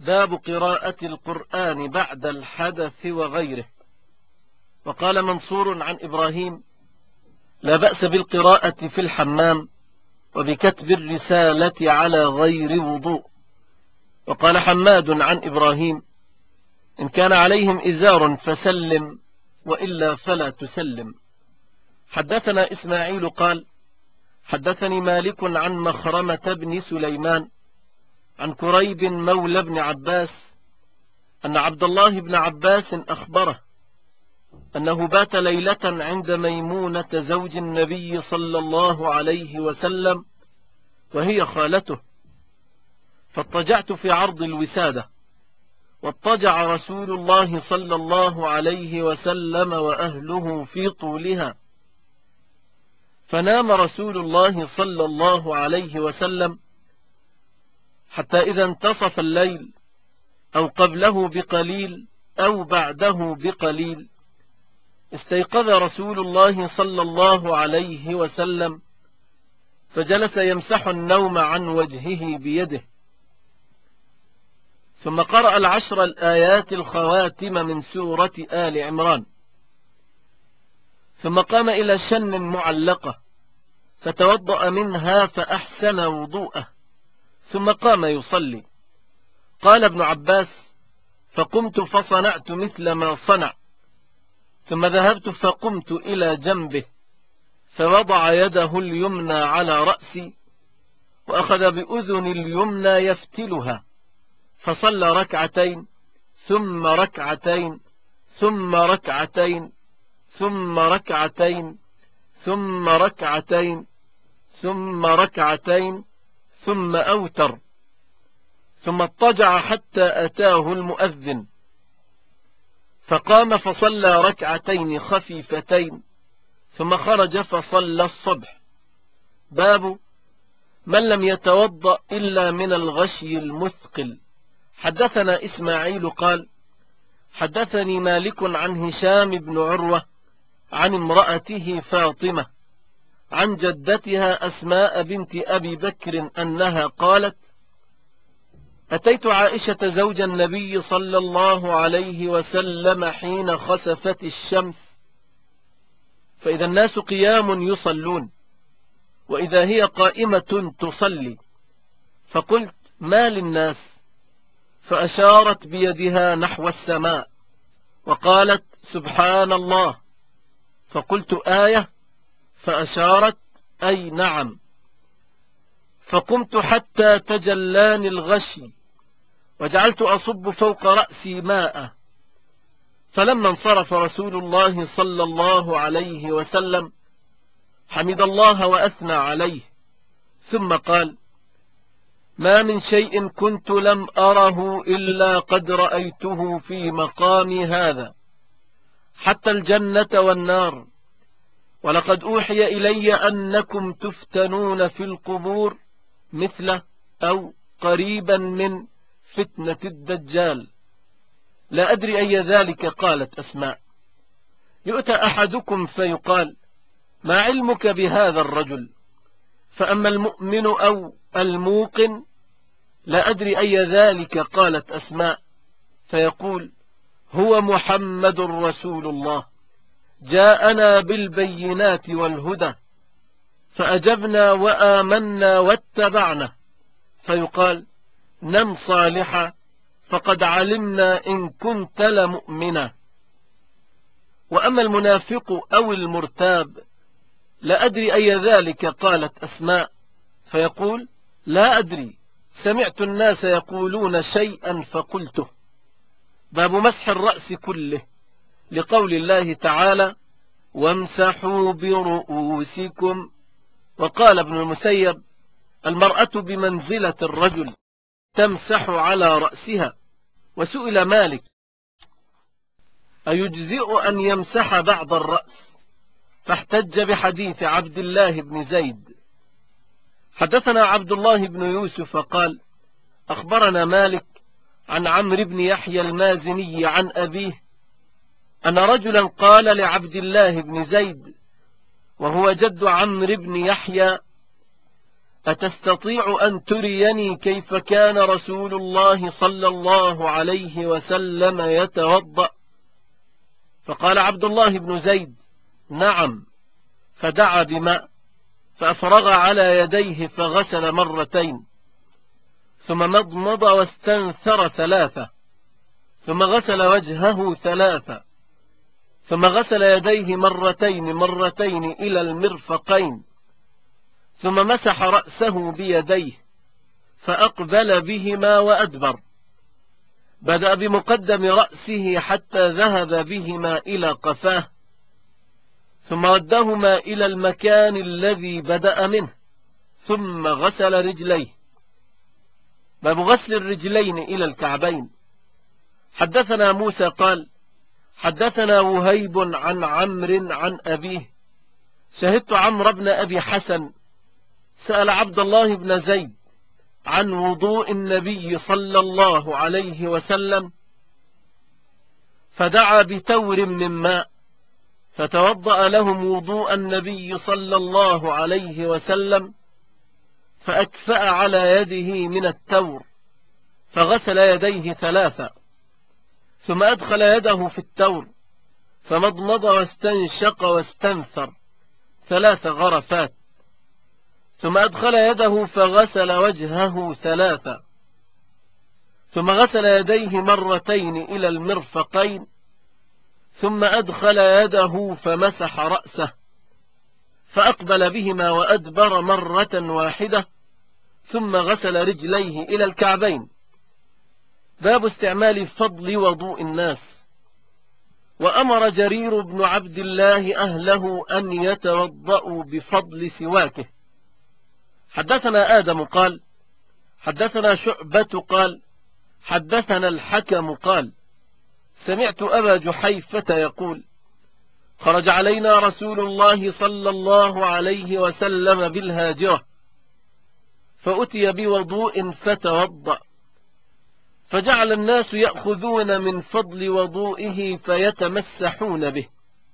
باب قراءة القرآن بعد الحدث وغيره. وقال منصور عن إبراهيم: لا بأس بالقراءة في الحمام وبكتب الرسالة على غير وضوء. وقال حماد عن إبراهيم: إن كان عليهم إزار فسلم، وإلا فلا تسلم. حدثنا إسماعيل قال: حدثني مالك عن مخرمة بن سليمان عن كريب مولى بن عباس أن عبد الله بن عباس أخبره أنه بات ليلة عند ميمونة زوج النبي صلى الله عليه وسلم وهي خالته، فاضطجعت في عرض الوسادة، واضطجع رسول الله صلى الله عليه وسلم وأهله في طولها، فنام رسول الله صلى الله عليه وسلم حتى إذا انتصف الليل أو قبله بقليل أو بعده بقليل استيقظ رسول الله صلى الله عليه وسلم، فجلس يمسح النوم عن وجهه بيده، ثم قرأ 10 الآيات الخواتم من سورة آل عمران، ثم قام إلى شن معلقة فتوضأ منها فأحسن وضوءه، ثم قام يصلي. قال ابن عباس: فقمت فصنعت مثل ما صنع، ثم ذهبت فقمت إلى جنبه فوضع يده اليمنى على رأسي وأخذ بأذن اليمنى يفتلها، فصلى ركعتين ثم ركعتين ثم ركعتين ثم ركعتين ثم ركعتين ثم ركعتين ثم أوتر، ثم اضطجع حتى أتاه المؤذن، فقام فصلى ركعتين خفيفتين ثم خرج فصلى الصبح. باب من لم يتوضأ إلا من الغشي المثقل. حدثنا إسماعيل قال: حدثني مالك عن هشام بن عروة عن امرأته فاطمة عن جدتها أسماء بنت أبي بكر أنها قالت: أتيت عائشة زوج النبي صلى الله عليه وسلم حين خسفت الشمس، فإذا الناس قيام يصلون وإذا هي قائمة تصلي، فقلت: ما للناس؟ فأشارت بيدها نحو السماء وقالت: سبحان الله. فقلت: آية؟ فأشارت: أي نعم. فقمت حتى تجلاني الغشي وجعلت أصب فوق رأسي ماء، فلما انصرف رسول الله صلى الله عليه وسلم حمد الله وأثنى عليه، ثم قال: ما من شيء كنت لم أره إلا قد رأيته في مقامي هذا، حتى الجنة والنار، ولقد أوحي إلي أنكم تفتنون في القبور مثل أو قريبا من فتنة الدجال. لا أدري أي ذلك. قالت أسماء: يؤتى أحدكم فيقال: ما علمك بهذا الرجل؟ فأما المؤمن أو الموقن لا أدري أي ذلك. قالت أسماء: فيقول: هو محمد رسول الله، جاءنا بالبينات والهدى، فأجبنا وآمنا واتبعنا. فيقال: نم صالحا، فقد علمنا إن كنت لمؤمنا. وأما المنافق أو المرتاب لا أدري أي ذلك. قالت أسماء: فيقول: لا أدري، سمعت الناس يقولون شيئا فقلته. باب مسح الرأس كله، لقول الله تعالى: وامسحوا برؤوسكم. وقال ابن المسيب: المرأة بمنزلة الرجل، تمسح على رأسها. وسئل مالك: أيجزئ أن يمسح بعض الرأس؟ فاحتج بحديث عبد الله بن زيد. حدثنا عبد الله بن يوسف قال: أخبرنا مالك عن عمرو بن يحيى المازني عن أبيه أن رجلا قال لعبد الله بن زيد وهو جد عمرو بن يحيى: أتستطيع أن تريني كيف كان رسول الله صلى الله عليه وسلم يتوضأ؟ فقال عبد الله بن زيد: نعم. فدعا بماء فأفرغ على يديه فغسل مرتين، ثم مضمض واستنثر ثلاثة، ثم غسل وجهه ثلاثة، ثم غسل يديه مرتين إلى المرفقين، ثم مسح رأسه بيديه فأقبل بهما وأدبر، بدأ بمقدم رأسه حتى ذهب بهما إلى قفاه، ثم ردهما إلى المكان الذي بدأ منه، ثم غسل رجليه. باب غسل الرجلين إلى الكعبين. حدثنا موسى قال: حدثنا وهيب عن عمرو عن أبيه: شهدت عمرو بن أبي حسن سأل عبد الله بن زيد عن وضوء النبي صلى الله عليه وسلم، فدعا بتور من ماء فتوضأ لهم وضوء النبي صلى الله عليه وسلم، فأكفأ على يده من التور فغسل يديه ثلاثة، ثم أدخل يده في التور فمضمض واستنشق واستنثر 3 غرفات، ثم أدخل يده فغسل وجهه 3، ثم غسل يديه مرتين إلى المرفقين، ثم أدخل يده فمسح رأسه فأقبل بهما وأدبر مرة واحدة، ثم غسل رجليه إلى الكعبين. باب استعمال فضل وضوء الناس. وأمر جرير بن عبد الله أهله أن يتوضأوا بفضل سواكه. حدثنا آدم قال: حدثنا شعبة قال: حدثنا الحكم قال: سمعت أبا جحيفة يقول: خرج علينا رسول الله صلى الله عليه وسلم بالهاجرة، فأتي بوضوء فتوضأ، فجعل الناس يأخذون من فضل وضوئه فيتمسحون به،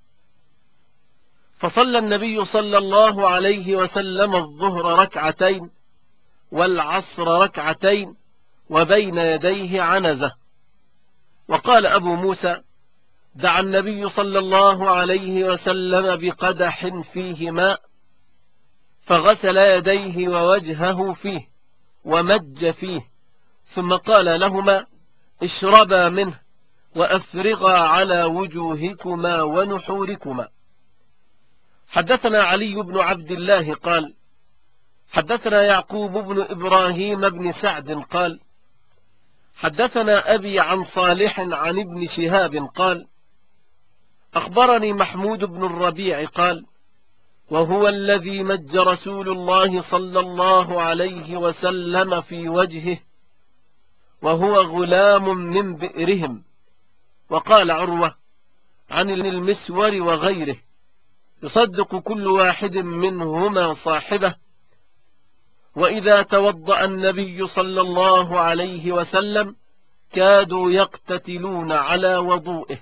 فصلى النبي صلى الله عليه وسلم الظهر ركعتين والعصر ركعتين وبين يديه عنزة. وقال أبو موسى: دعا النبي صلى الله عليه وسلم بقدح فيه ماء فغسل يديه ووجهه فيه ومج فيه، ثم قال لهما: اشربا منه وأفرغا على وجوهكما ونحوركما. حدثنا علي بن عبد الله قال: حدثنا يعقوب بن إبراهيم بن سعد قال: حدثنا أبي عن صالح عن ابن شهاب قال: أخبرني محمود بن الربيع قال: وهو الذي مج رسول الله صلى الله عليه وسلم في وجهه وهو غلام من بئرهم. وقال عروة عن المسور وغيره: يصدق كل واحد منهما صاحبه. وإذا توضأ النبي صلى الله عليه وسلم كادوا يقتتلون على وضوئه.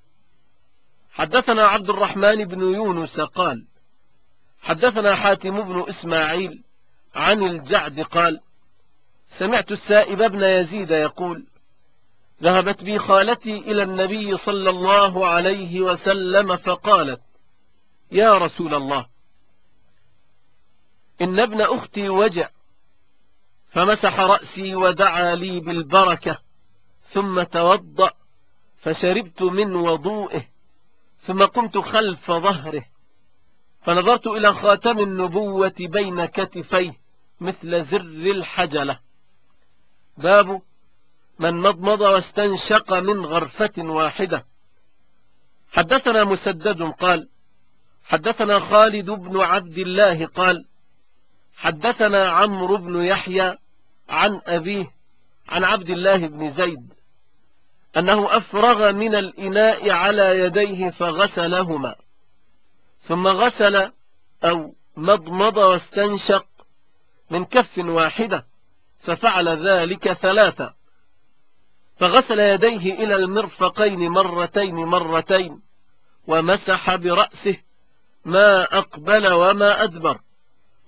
حدثنا عبد الرحمن بن يونس قال: حدثنا حاتم بن إسماعيل عن الجعد قال: سمعت السائب بن يزيد يقول: ذهبت بي خالتي إلى النبي صلى الله عليه وسلم فقالت: يا رسول الله، إن ابن أختي وجع، فمسح رأسي ودعا لي بالبركة، ثم توضأ فشربت من وضوئه، ثم قمت خلف ظهره فنظرت إلى خاتم النبوة بين كتفيه مثل زر الحجلة. باب من مضمض واستنشق من غرفة واحدة. حدثنا مسدد قال: حدثنا خالد بن عبد الله قال: حدثنا عمرو بن يحيى عن أبيه عن عبد الله بن زيد أنه أفرغ من الإناء على يديه فغسلهما، ثم غسل أو مضمض واستنشق من كف واحدة، ففعل ذلك 3، فغسل يديه إلى المرفقين مرتين ومسح برأسه ما أقبل وما أدبر،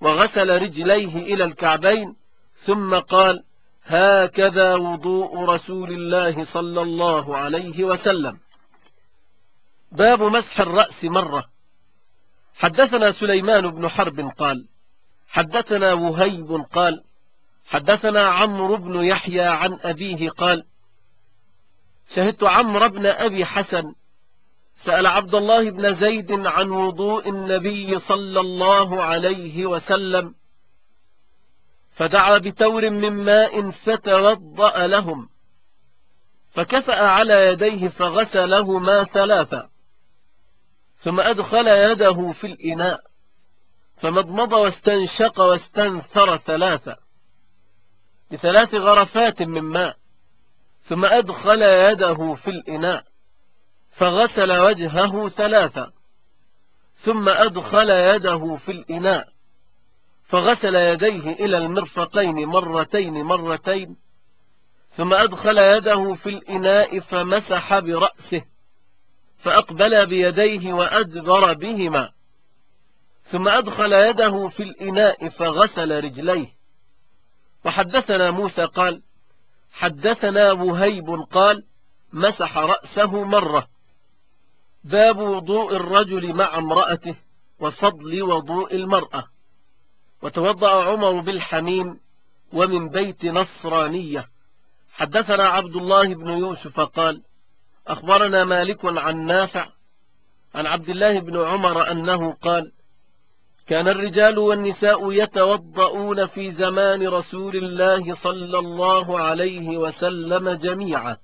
وغسل رجليه إلى الكعبين، ثم قال: هكذا وضوء رسول الله صلى الله عليه وسلم. باب مسح الرأس مرة. حدثنا سليمان بن حرب قال: حدثنا وهيب قال: حدثنا عمرو بن يحيى عن أبيه قال: شهدت عمرو بن أبي حسن سأل عبد الله بن زيد عن وضوء النبي صلى الله عليه وسلم، فدعا بتور من ماء فتوضأ لهم، فكفأ على يديه فغسلهما ثلاثا، ثم أدخل يده في الإناء فمضمض واستنشق واستنثر ثلاثا بثلاث غرفات من ماء، ثم أدخل يده في الإناء فغسل وجهه ثلاثا، ثم أدخل يده في الإناء فغسل يديه إلى المرفقين مرتين، ثم أدخل يده في الإناء فمسح برأسه، فأقبل بيديه وأدبر بهما، ثم أدخل يده في الإناء فغسل رجليه. وحدثنا موسى قال: حدثنا وهيب قال: مسح رأسه مرة. باب وضوء الرجل مع امرأته وفضل وضوء المرأة. وتوضأ عمر بالحميم ومن بيت نصرانية. حدثنا عبد الله بن يوسف قال: أخبرنا مالك عن نافع عن عبد الله بن عمر أنه قال: كان الرجال والنساء يتوضؤون في زمان رسول الله صلى الله عليه وسلم جميعا.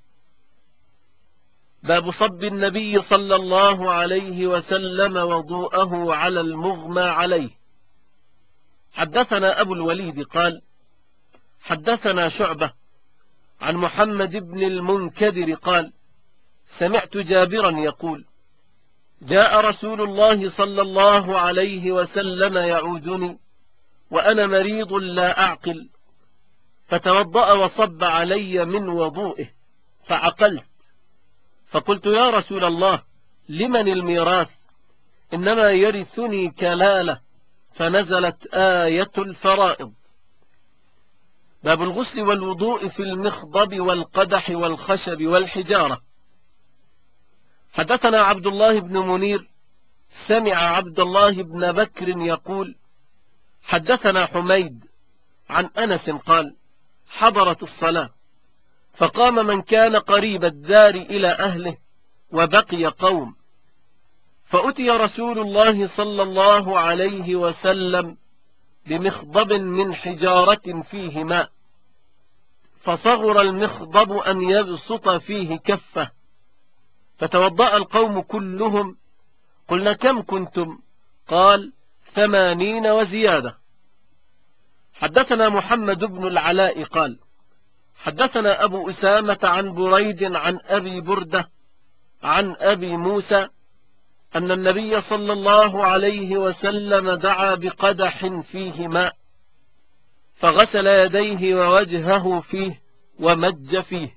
باب صب النبي صلى الله عليه وسلم وضوءه على المغمى عليه. حدثنا أبو الوليد قال: حدثنا شعبة عن محمد بن المنكدر قال: سمعت جابرا يقول: جاء رسول الله صلى الله عليه وسلم يعودني وأنا مريض لا أعقل، فتوضأ وصب علي من وضوئه فعقلت، فقلت: يا رسول الله، لمن الميراث؟ إنما يرثني كلالة. فنزلت آية الفرائض. باب الغسل والوضوء في المخضب والقدح والخشب والحجارة. حدثنا عبد الله بن منير سمع عبد الله بن بكر يقول: حدثنا حميد عن أنس قال: حضرت الصلاة، فقام من كان قريب الدار إلى أهله وبقي قوم، فأتي رسول الله صلى الله عليه وسلم بمخضب من حجارة فيه ماء، فصغر المخضب أن يبسط فيه كفه، فتوضأ القوم كلهم. قلنا: كم كنتم؟ قال: 80 وزيادة. حدثنا محمد بن العلاء قال: حدثنا أبو أسامة عن بريد عن أبي بردة عن أبي موسى أن النبي صلى الله عليه وسلم دعا بقدح فيه ماء، فغسل يديه ووجهه فيه ومج فيه.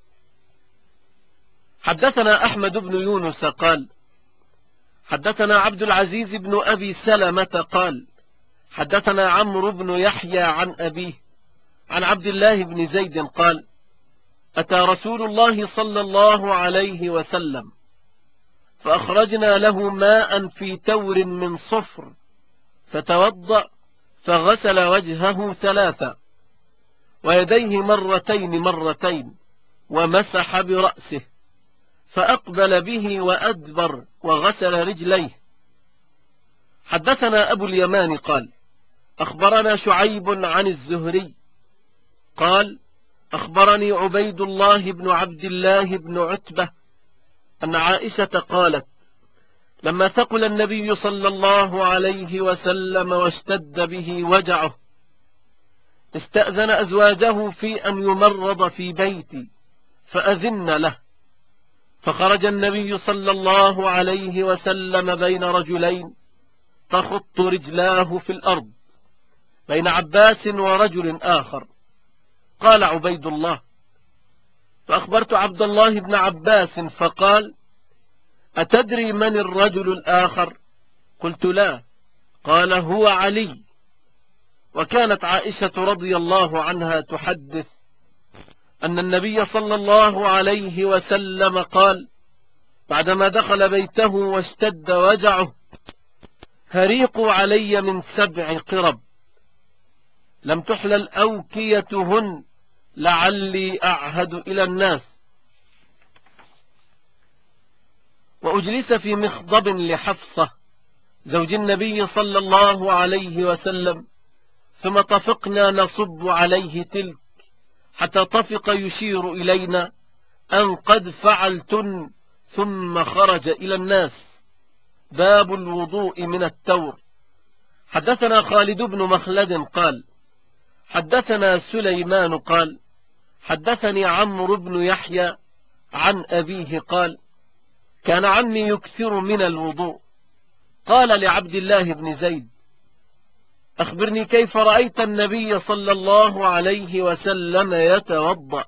حدثنا أحمد بن يونس قال: حدثنا عبد العزيز بن أبي سلمة قال: حدثنا عمرو بن يحيى عن أبيه عن عبد الله بن زيد قال: أتى رسول الله صلى الله عليه وسلم فأخرجنا له ماء في تور من صفر، فتوضأ فغسل وجهه ثلاثا ويديه مرتين ومسح برأسه، فأقبل به وأدبر وغسل رجليه. حدثنا أبو اليمان قال: أخبرنا شعيب عن الزهري قال: أخبرني عبيد الله بن عبد الله بن عتبة أن عائشة قالت: لما ثقل النبي صلى الله عليه وسلم واشتد به وجعه، استأذن أزواجه في أن يمرض في بيتي، فأذن له، فخرج النبي صلى الله عليه وسلم بين رجلين تخط رجلاه في الأرض، بين عباس ورجل آخر. قال عبيد الله: فأخبرت عبد الله بن عباس فقال: أتدري من الرجل الآخر؟ قلت: لا. قال: هو علي. وكانت عائشة رضي الله عنها تحدث أن النبي صلى الله عليه وسلم قال بعدما دخل بيته واشتد وجعه: هريقوا علي من 7 قرب لم تحلل أوكيتهن لعلي أعهد إلى الناس. وأجلس في مخضب لحفصة زوج النبي صلى الله عليه وسلم، ثم طفقنا نصب عليه تلك حتى طفق يشير إلينا أن قد فعلتن، ثم خرج إلى الناس. باب الوضوء من التور. حدثنا خالد بن مخلد قال حدثنا سليمان قال حدثني عمرو بن يحيى عن أبيه قال كان عمي يكثر من الوضوء. قال لعبد الله بن زيد: أخبرني كيف رأيت النبي صلى الله عليه وسلم يتوضأ؟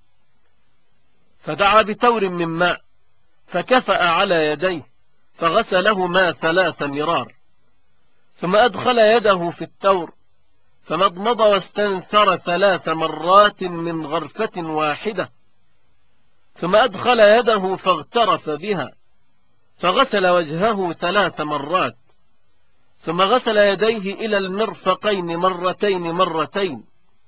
فدعا بتور من ماء فكفأ على يديه فغسلهما 3 مرار، ثم أدخل يده في التور فمضمض واستنثر 3 مرات من غرفة واحدة، ثم أدخل يده فاغترف بها فغسل وجهه 3 مرات، ثم غسل يديه إلى المرفقين مرتين،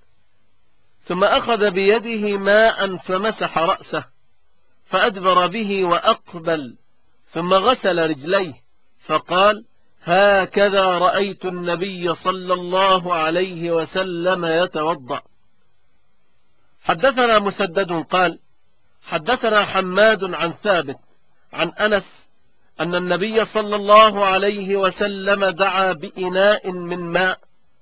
ثم أخذ بيده ماء فمسح رأسه فأدبر به وأقبل، ثم غسل رجليه فقال: هكذا رأيت النبي صلى الله عليه وسلم يتوضأ. حدثنا مسدد قال حدثنا حماد عن ثابت عن أنس أن النبي صلى الله عليه وسلم دعا بإناء من ماء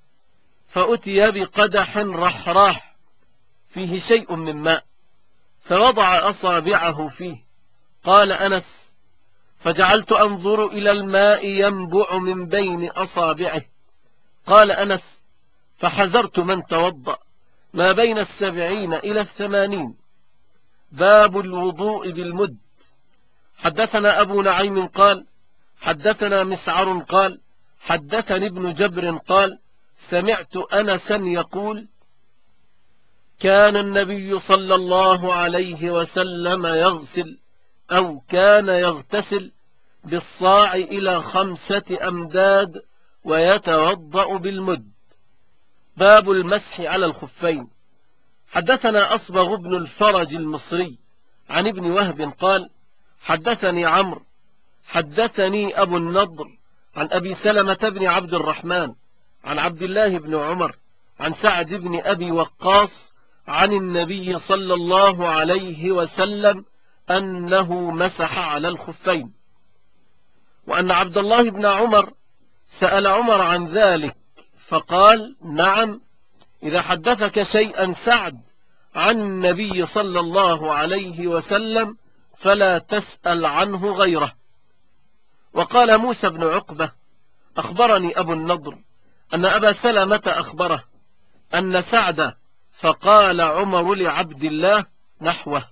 فأتي بقدح رحراح فيه شيء من ماء فوضع أصابعه فيه. قال أنس: فجعلت أنظر إلى الماء ينبع من بين أصابعه. قال أنس: فحذرت من توضأ ما بين 70 إلى 80. باب الوضوء بالمد. حدثنا أبو نعيم قال حدثنا مسعر قال حدثني ابن جبر قال سمعت أنسا يقول: كان النبي صلى الله عليه وسلم يغسل أو كان يغتسل بالصاع إلى 5 أمداد ويتوضأ بالمد. باب المسح على الخفين. حدثنا أصبغ بن الفرج المصري عن ابن وهب قال حدثني عمرو حدثني أبو النضر عن أبي سلمة بن عبد الرحمن عن عبد الله بن عمر عن سعد بن أبي وقاص عن النبي صلى الله عليه وسلم أنه مسح على الخفين، وأن عبد الله بن عمر سأل عمر عن ذلك فقال: نعم، إذا حدثك شيئا سعد عن النبي صلى الله عليه وسلم فلا تسأل عنه غيره. وقال موسى بن عقبة: أخبرني أبو النضر أن أبا سلمة أخبره أن سعد، فقال عمر لعبد الله نحوه.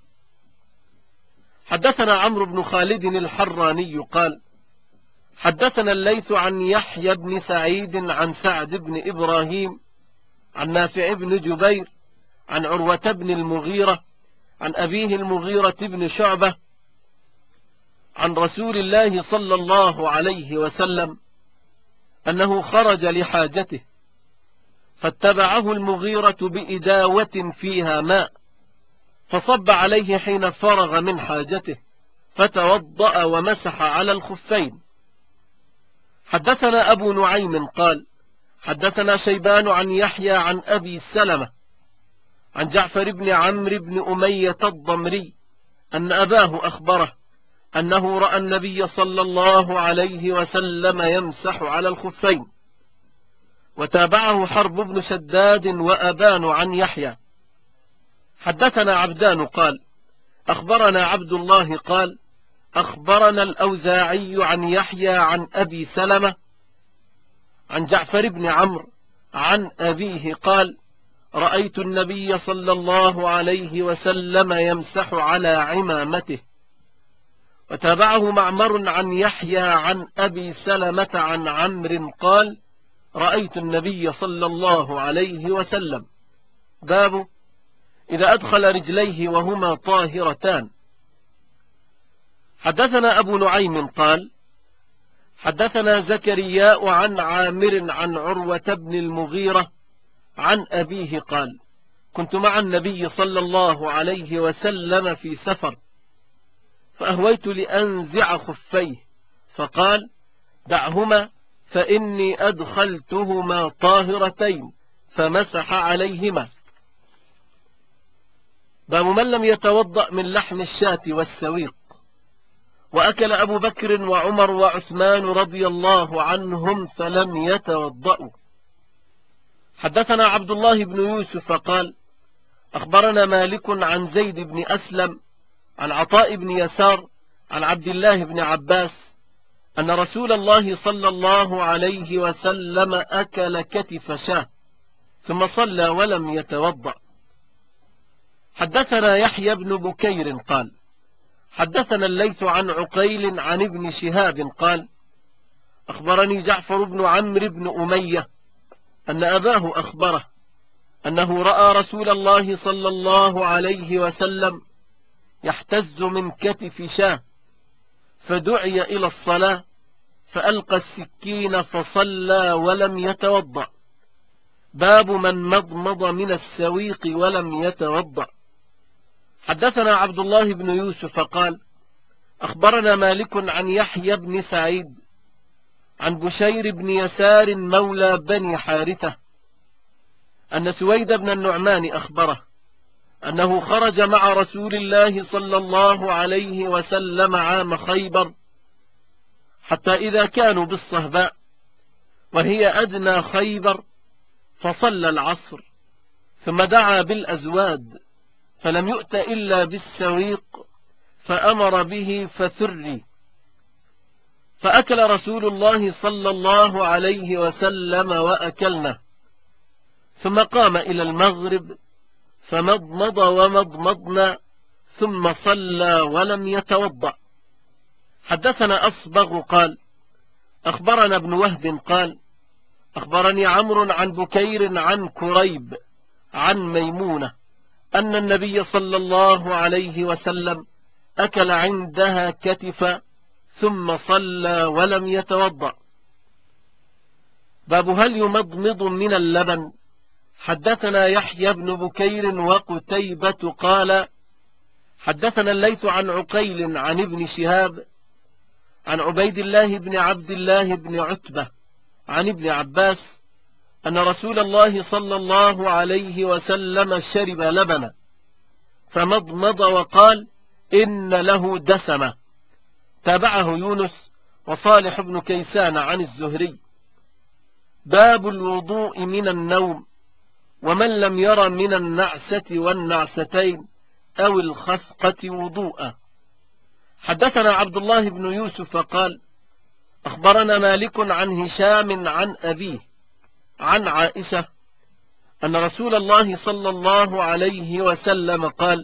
حدثنا عمرو بن خالد الحراني قال حدثنا الليث عن يحيى بن سعيد عن سعد بن إبراهيم عن نافع بن جبير عن عروة بن المغيرة عن أبيه المغيرة بن شعبة عن رسول الله صلى الله عليه وسلم أنه خرج لحاجته فاتبعه المغيرة بإداوة فيها ماء فصب عليه حين فرغ من حاجته فتوضأ ومسح على الخفين. حدثنا أبو نعيم قال حدثنا شيبان عن يحيى عن أبي سلمة عن جعفر بن عمرو بن أمية الضمري أن أباه أخبره أنه رأى النبي صلى الله عليه وسلم يمسح على الخفين. وتابعه حرب بن شداد وأبان عن يحيى. حدثنا عبدان قال أخبرنا عبد الله قال أخبرنا الأوزاعي عن يحيى عن أبي سلمة عن جعفر بن عمرو عن أبيه قال رأيت النبي صلى الله عليه وسلم يمسح على عمامته. وتابعه معمر عن يحيى عن أبي سلمة عن عمرو قال رأيت النبي صلى الله عليه وسلم. باب إذا أدخل رجليه وهما طاهرتان. حدثنا أبو نعيم قال حدثنا زكرياء عن عامر عن عروة بن المغيرة عن أبيه قال كنت مع النبي صلى الله عليه وسلم في سفر فأهويت لأنزع خفيه فقال دعهما فإني أدخلتهما طاهرتين فمسح عليهما. باب من لم يتوضأ من لحم الشاة والسويق. وأكل أبو بكر وعمر وعثمان رضي الله عنهم فلم يتوضأوا. حدثنا عبد الله بن يوسف قال أخبرنا مالك عن زيد بن أسلم عن عطاء بن يسار عن عبد الله بن عباس أن رسول الله صلى الله عليه وسلم أكل كتف شاة ثم صلى ولم يتوضأ. حدثنا يحيى بن بكير قال حدثنا الليث عن عقيل عن ابن شهاب قال أخبرني جعفر بن عمرو بن أمية أن أباه أخبره أنه رأى رسول الله صلى الله عليه وسلم يحتز من كتف شاة فدعي إلى الصلاة فألقى السكين فصلى ولم يتوضأ. باب من مضمض من السويق ولم يتوضأ. حدثنا عبد الله بن يوسف قال أخبرنا مالك عن يحيى بن سعيد عن بشير بن يسار مولى بني حارثة أن سويد بن النعمان أخبره أنه خرج مع رسول الله صلى الله عليه وسلم عام خيبر حتى إذا كانوا بالصهباء وهي أدنى خيبر فصلى العصر ثم دعا بالأزواد فلم يؤت إلا بالسويق فأمر به فثري فأكل رسول الله صلى الله عليه وسلم وأكلنا ثم قام إلى المغرب فمضمض ومضمضنا ثم صلى ولم يتوضأ. حدثنا أصبغ قال أخبرنا ابن وهب قال أخبرني عمرو عن بكير عن كريب عن ميمونة أن النبي صلى الله عليه وسلم أكل عندها كتفا ثم صلى ولم يتوضأ. باب هل يمضمض من اللبن. حدثنا يحيى بن بكير وقتيبة قال حدثنا الليث عن عقيل عن ابن شهاب عن عبيد الله بن عبد الله بن عتبة عن ابن عباس أن رسول الله صلى الله عليه وسلم شرب لبنا فمضمض وقال إن له دسمة. تابعه يونس وصالح بن كيسان عن الزهري. باب الوضوء من النوم ومن لم ير من النعسة والنعستين أو الخفقة وضوءا. حدثنا عبد الله بن يوسف قال أخبرنا مالك عن هشام عن أبيه عن عائشة أن رسول الله صلى الله عليه وسلم قال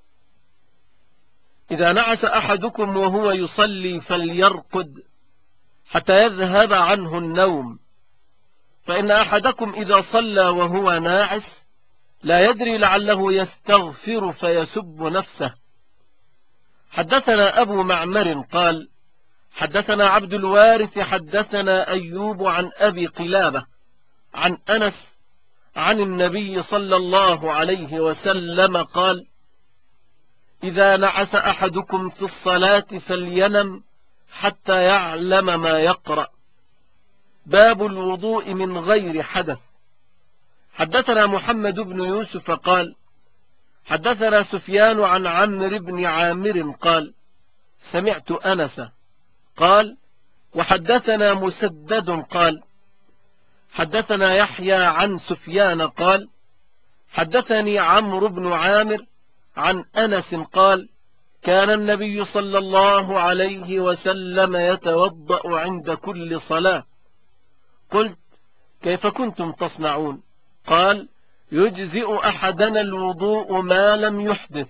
إذا نعس أحدكم وهو يصلي فليرقد حتى يذهب عنه النوم فإن أحدكم إذا صلى وهو ناعس لا يدري لعله يستغفر فيسب نفسه. حدثنا أبو معمر قال حدثنا عبد الوارث حدثنا أيوب عن أبي قلابة عن أنس عن النبي صلى الله عليه وسلم قال إذا نعس أحدكم في الصلاة فلينم حتى يعلم ما يقرأ. باب الوضوء من غير حدث. حدثنا محمد بن يوسف قال حدثنا سفيان عن عمرو بن عامر قال سمعت أنس قال وحدثنا مسدد قال حدثنا يحيى عن سفيان قال حدثني عمرو بن عامر عن أنس قال كان النبي صلى الله عليه وسلم يتوضأ عند كل صلاة. قلت كيف كنتم تصنعون؟ قال يجزئ أحدنا الوضوء ما لم يحدث.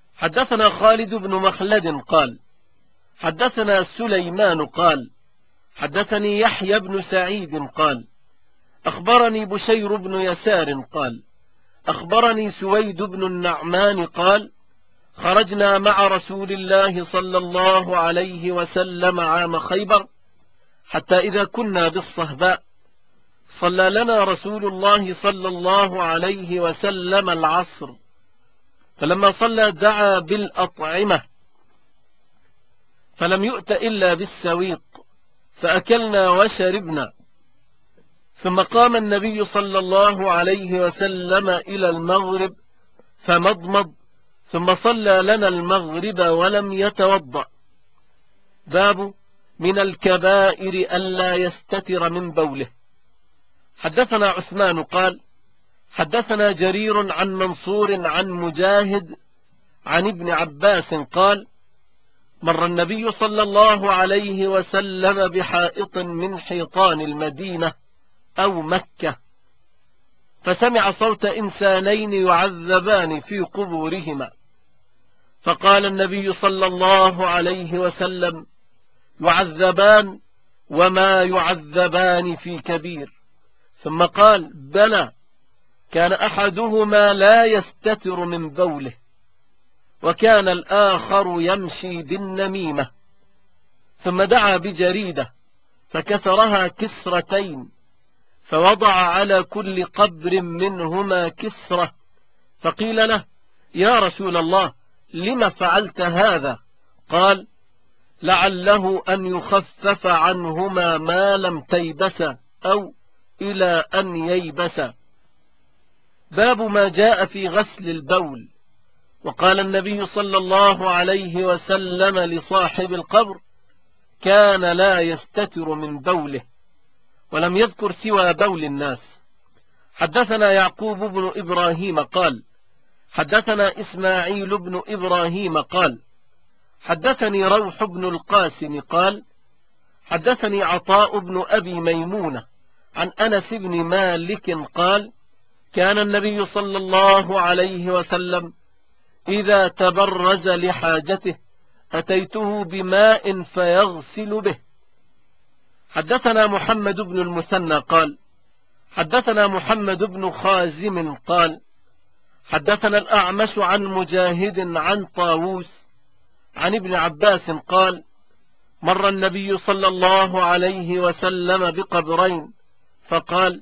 حدثنا خالد بن مخلد قال حدثنا سليمان قال حدثني يحيى بن سعيد قال أخبرني بشير بن يسار قال أخبرني سويد بن النعمان قال خرجنا مع رسول الله صلى الله عليه وسلم عام خيبر حتى إذا كنا بالصهباء صلى لنا رسول الله صلى الله عليه وسلم العصر، فلما صلى دعا بالأطعمة فلم يؤت إلا بالسويق فأكلنا وشربنا، ثم قام النبي صلى الله عليه وسلم إلى المغرب فمضمض ثم صلى لنا المغرب ولم يتوضأ. باب من الكبائر ألا يستتر من بوله. حدثنا عثمان قال حدثنا جرير عن منصور عن مجاهد عن ابن عباس قال مر النبي صلى الله عليه وسلم بحائط من حيطان المدينة أو مكة، فسمع صوت إنسانين يعذبان في قبورهما، فقال النبي صلى الله عليه وسلم يعذبان وما يعذبان في كبير، ثم قال بلى، كان أحدهما لا يستتر من بوله وكان الآخر يمشي بالنميمة، ثم دعا بجريدة فكسرها كسرتين فوضع على كل قبر منهما كسرة، فقيل له يا رسول الله لم فعلت هذا؟ قال لعله أن يخفف عنهما ما لم تيبس أو إلى أن ييبس. باب ما جاء في غسل البول. وقال النبي صلى الله عليه وسلم لصاحب القبر كان لا يستتر من بوله، ولم يذكر سوى بول الناس. حدثنا يعقوب بن إبراهيم قال حدثنا إسماعيل بن إبراهيم قال حدثني روح بن القاسم قال حدثني عطاء بن أبي ميمونة عن أنس بن مالك قال كان النبي صلى الله عليه وسلم إذا تبرز لحاجته أتيته بماء فيغسل به. حدثنا محمد بن المثنى قال حدثنا محمد بن خازم قال حدثنا الأعمش عن مجاهد عن طاووس عن ابن عباس قال مر النبي صلى الله عليه وسلم بقبرين فقال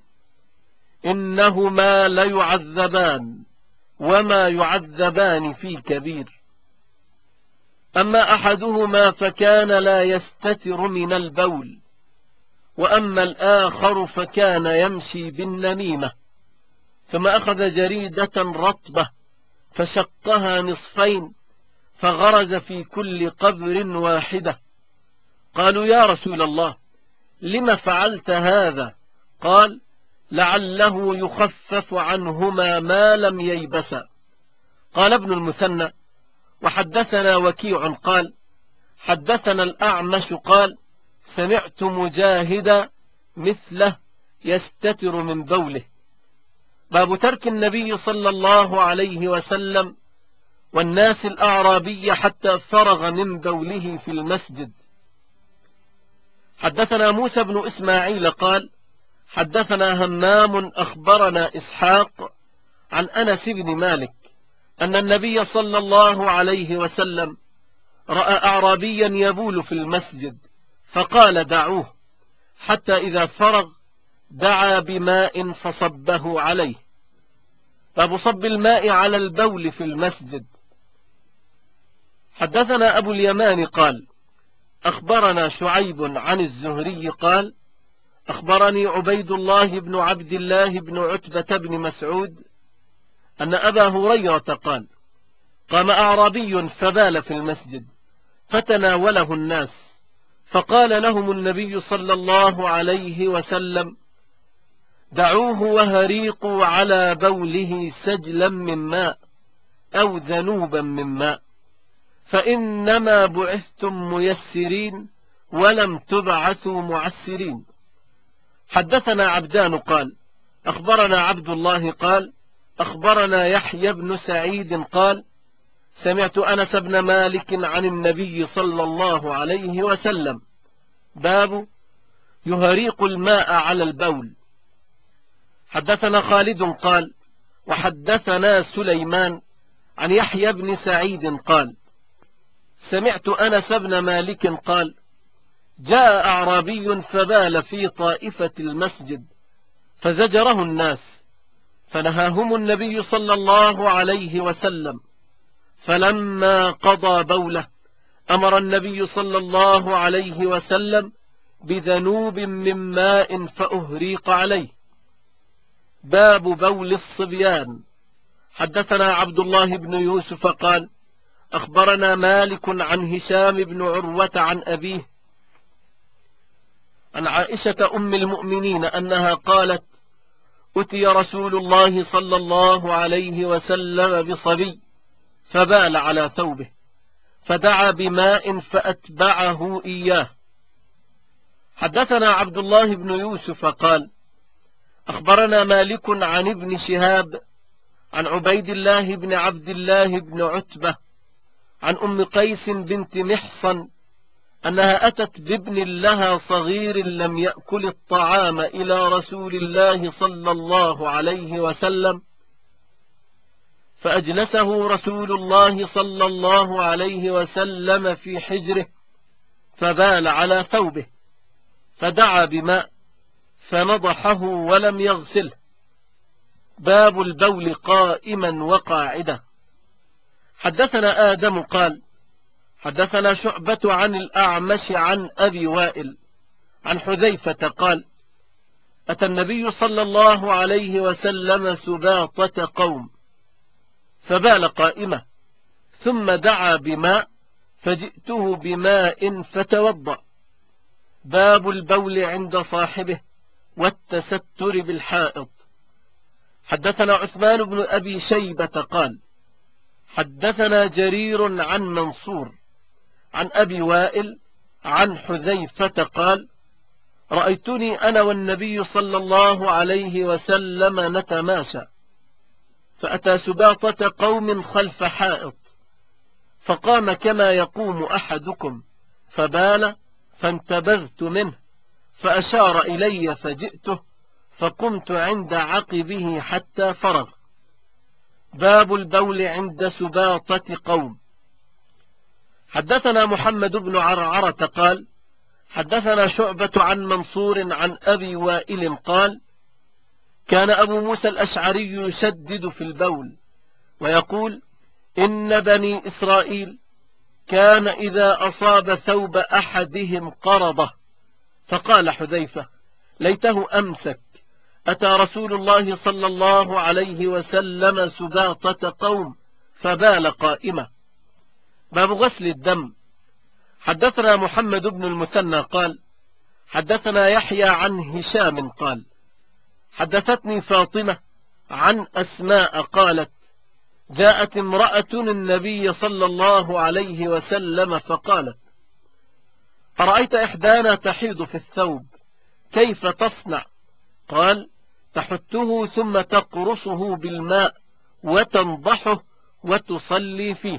إنهما ليعذبان وما يعذبان في كبير، أما أحدهما فكان لا يستتر من البول، وأما الآخر فكان يمشي بالنميمة. ثم أخذ جريدة رطبة فشقها نصفين فغرز في كل قبر واحدة. قالوا يا رسول الله لم فعلت هذا؟ قال لعله يخفف عنهما ما لم ييبسا. قال ابن المثنى وحدثنا وكيع قال حدثنا الأعمش قال سمعت مجاهدا مثله يستتر من بوله. باب ترك النبي صلى الله عليه وسلم والناس الأعرابي حتى فرغ من بوله في المسجد. حدثنا موسى بن إسماعيل قال حدثنا همام أخبرنا إسحاق عن أنس بن مالك أن النبي صلى الله عليه وسلم رأى أعرابيا يبول في المسجد فقال دعوه، حتى إذا فرغ دعا بماء فصبه عليه. باب صب الماء على البول في المسجد. حدثنا أبو اليمان قال أخبرنا شعيب عن الزهري قال أخبرني عبيد الله بن عبد الله بن عتبة بن مسعود أن أبا هريرة قال قام أعرابي فبال في المسجد فتناوله الناس، فقال لهم النبي صلى الله عليه وسلم دعوه وهريقوا على بوله سجلا من ماء أو ذنوبا من ماء، فإنما بعثتم ميسرين ولم تبعثوا معسرين. حدثنا عبدان قال أخبرنا عبد الله قال أخبرنا يحيى بن سعيد قال سمعت أنس بن مالك عن النبي صلى الله عليه وسلم. باب يهريق الماء على البول. حدثنا خالد قال وحدثنا سليمان عن يحيى بن سعيد قال سمعت أنس بن مالك قال جاء أعرابي فبال في طائفة المسجد فزجره الناس فنهاهم النبي صلى الله عليه وسلم، فلما قضى بوله أمر النبي صلى الله عليه وسلم بذنوب من ماء فأهريق عليه. باب بول الصبيان. حدثنا عبد الله بن يوسف قال أخبرنا مالك عن هشام بن عروة عن أبيه عن عائشة أم المؤمنين أنها قالت أتي رسول الله صلى الله عليه وسلم بصبي فبال على ثوبه فدعا بماء فأتبعه إياه. حدثنا عبد الله بن يوسف قال أخبرنا مالك عن ابن شهاب عن عبيد الله بن عبد الله بن عتبة عن أم قيس بنت محصن أنها أتت بابن لها صغير لم يأكل الطعام إلى رسول الله صلى الله عليه وسلم، فأجلسه رسول الله صلى الله عليه وسلم في حجره فبال على ثوبه فدعا بماء فنضحه ولم يغسله. باب البول قائما وقاعدا. حدثنا آدم قال حدثنا شعبة عن الأعمش عن أبي وائل عن حذيفة قال أتى النبي صلى الله عليه وسلم سباطة قوم فبال قائمة ثم دعا بماء فجئته بماء فتوضأ. باب البول عند صاحبه والتستر بالحائط. حدثنا عثمان بن أبي شيبة قال حدثنا جرير عن منصور عن أبي وائل عن حذيفة قال رأيتني أنا والنبي صلى الله عليه وسلم نتماشى فأتى سباطة قوم خلف حائط فقام كما يقوم أحدكم فبال فانتبذت منه فأشار إلي فجئته فقمت عند عقبه حتى فرغ. باب البول عند سباطة قوم. حدثنا محمد بن عرعرة قال حدثنا شعبة عن منصور عن أبي وائل قال كان أبو موسى الأشعري يشدد في البول ويقول إن بني إسرائيل كان إذا أصاب ثوب أحدهم قرضه، فقال حذيفة ليته أمسك. أتى رسول الله صلى الله عليه وسلم سباطة قوم فبال قائمة. باب غسل الدم. حدثنا محمد بن المثنى قال حدثنا يحيى عن هشام قال حدثتني فاطمة عن أسماء قالت جاءت امرأة النبي صلى الله عليه وسلم فقالت أرأيت إحدانا تحيض في الثوب كيف تصنع؟ قال تحته ثم تقرصه بالماء وتنضحه وتصلي فيه.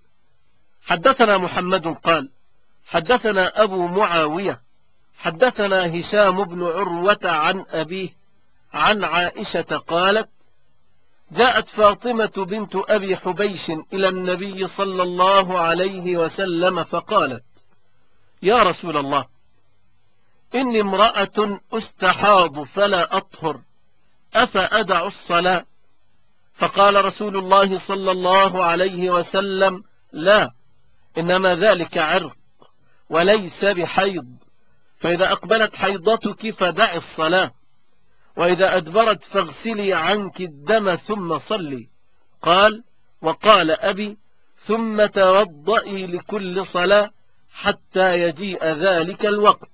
حدثنا محمد قال حدثنا أبو معاوية حدثنا هشام بن عروة عن أبيه عن عائشة قالت جاءت فاطمة بنت أبي حبيش إلى النبي صلى الله عليه وسلم فقالت يا رسول الله إني امرأة أستحاض فلا أطهر أفأدع الصلاة؟ فقال رسول الله صلى الله عليه وسلم لا، إنما ذلك عرق وليس بحيض، فإذا أقبلت حيضتك فدع الصلاة، وإذا أدبرت فاغسلي عنك الدم ثم صلي. قال وقال أبي ثم توضئي لكل صلاة حتى يجيء ذلك الوقت.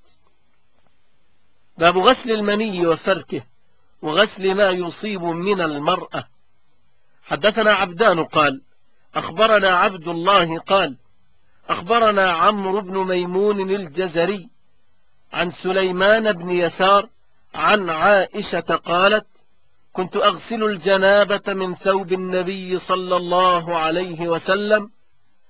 باب غسل المني وفركه وغسل ما يصيب من المرأة. حدثنا عبدان قال أخبرنا عبد الله قال أخبرنا عمرو بن ميمون الجزري عن سليمان بن يسار عن عائشة قالت كنت أغسل الجنابة من ثوب النبي صلى الله عليه وسلم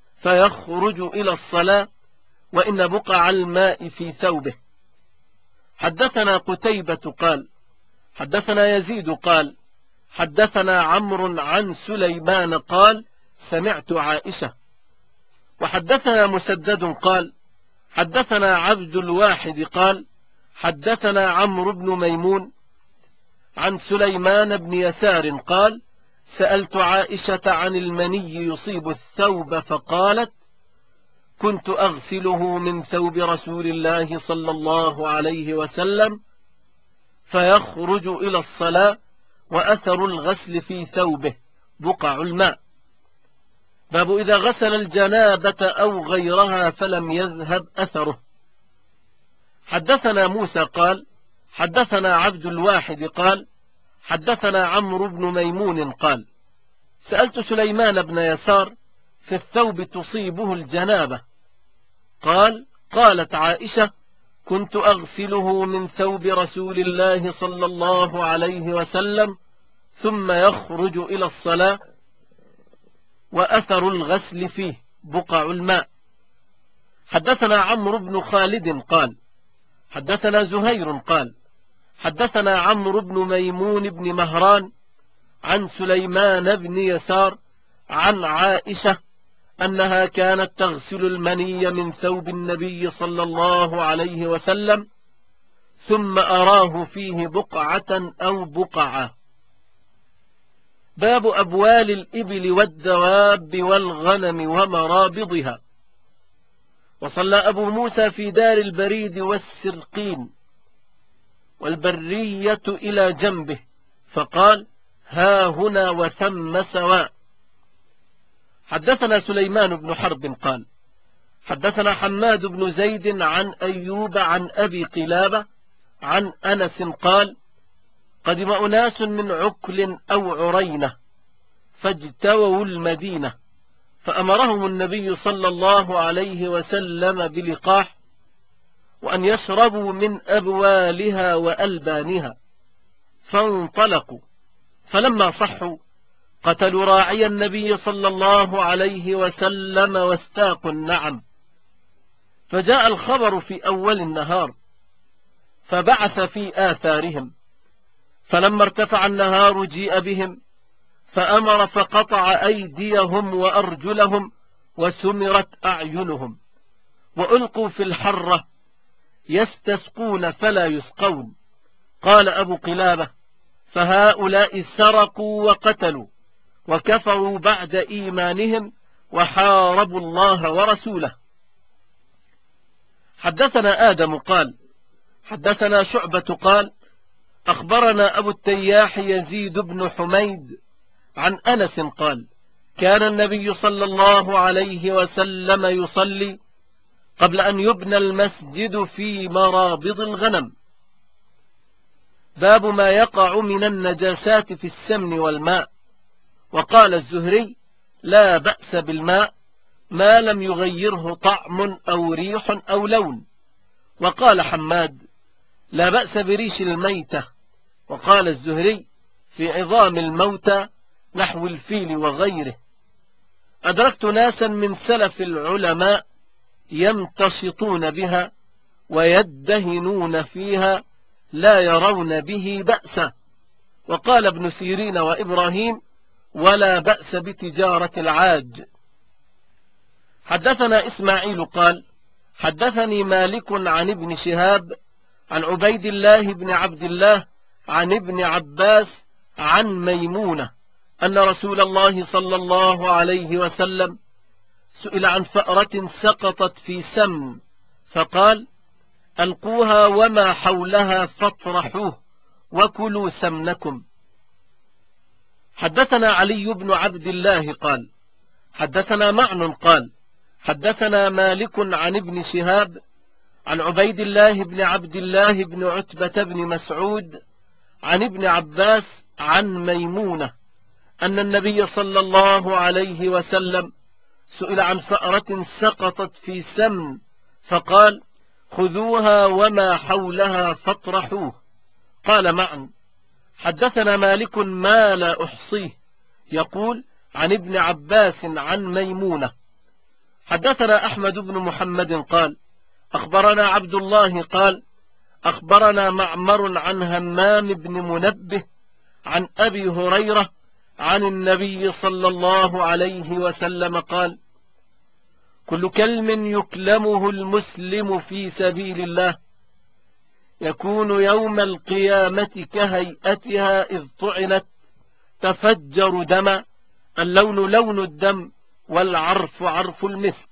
فيخرج إلى الصلاة وإن بقع الماء في ثوبه. حدثنا قتيبة قال حدثنا يزيد قال حدثنا عمرو عن سليمان قال سمعت عائشة. وحدثنا مسدد قال حدثنا عبد الواحد قال حدثنا عمرو بن ميمون عن سليمان بن يسار قال سألت عائشة عن المني يصيب الثوب فقالت كنت أغسله من ثوب رسول الله صلى الله عليه وسلم فيخرج إلى الصلاة وأثر الغسل في ثوبه بقع الماء. باب إذا غسل الجنابة أو غيرها فلم يذهب أثره. حدثنا موسى قال حدثنا عبد الواحد قال حدثنا عمرو بن ميمون قال سألت سليمان بن يسار في الثوب تصيبه الجنابة قال قالت عائشة كنت أغسله من ثوب رسول الله صلى الله عليه وسلم ثم يخرج إلى الصلاة وأثر الغسل فيه بقع الماء. حدثنا عمرو بن خالد قال حدثنا زهير قال حدثنا عمرو بن ميمون بن مهران عن سليمان بن يسار عن عائشة أنها كانت تغسل المني من ثوب النبي صلى الله عليه وسلم ثم أراه فيه بقعة أو بقعة. باب أبوال الإبل والدواب والغنم ومرابضها. وصلى أبو موسى في دار البريد والسرقين والبرية إلى جنبه فقال ها هنا وثم سواء. حدثنا سليمان بن حرب قال حدثنا حماد بن زيد عن أيوب عن أبي قلابة عن أنس قال قدم أناس من عكل أو عرينة فاجتووا المدينة فأمرهم النبي صلى الله عليه وسلم بلقاح وأن يشربوا من أبوالها وألبانها فانطلقوا فلما صحوا قتلوا راعي النبي صلى الله عليه وسلم واستاقوا النعم. فجاء الخبر في أول النهار فبعث في آثارهم فلما ارتفع النهار جيء بهم فأمر فقطع أيديهم وأرجلهم وسمرت أعينهم وألقوا في الحرة يستسقون فلا يسقون. قال أبو قلابة فهؤلاء سرقوا وقتلوا وكفروا بعد إيمانهم وحاربوا الله ورسوله. حدثنا آدم قال حدثنا شعبة قال أخبرنا أبو التياح يزيد بن حميد عن أنس قال كان النبي صلى الله عليه وسلم يصلي قبل أن يبنى المسجد في مرابض الغنم. باب ما يقع من النجاسات في السمن والماء. وقال الزهري لا بأس بالماء ما لم يغيره طعم أو ريح أو لون. وقال حماد لا بأس بريش الميتة. وقال الزهري في عظام الموتى نحو الفيل وغيره. أدركت ناسا من سلف العلماء يمتشطون بها ويدهنون فيها لا يرون به بأسا. وقال ابن سيرين وإبراهيم ولا بأس بتجارة العاج. حدثنا إسماعيل قال حدثني مالك عن ابن شهاب عن عبيد الله بن عبد الله عن ابن عباس عن ميمونة أن رسول الله صلى الله عليه وسلم سئل عن فأرة سقطت في سمن فقال ألقوها وما حولها فاطرحوه وكلوا سمنكم. حدثنا علي بن عبد الله قال حدثنا معن قال حدثنا مالك عن ابن شهاب عن عبيد الله بن عبد الله بن عتبة بن مسعود عن ابن عباس عن ميمونة أن النبي صلى الله عليه وسلم سئل عن فأرة سقطت في سمن فقال خذوها وما حولها فاطرحوه. قال معن حدثنا مالك ما لا أحصيه يقول عن ابن عباس عن ميمونة. حدثنا أحمد بن محمد قال أخبرنا عبد الله قال أخبرنا معمر عن همام بن منبه عن أبي هريرة عن النبي صلى الله عليه وسلم قال: كل كلم يكلمه المسلم في سبيل الله يكون يوم القيامة كهيئتها إذ طعنت، تفجر دما، اللون لون الدم، والعرف عرف المسك.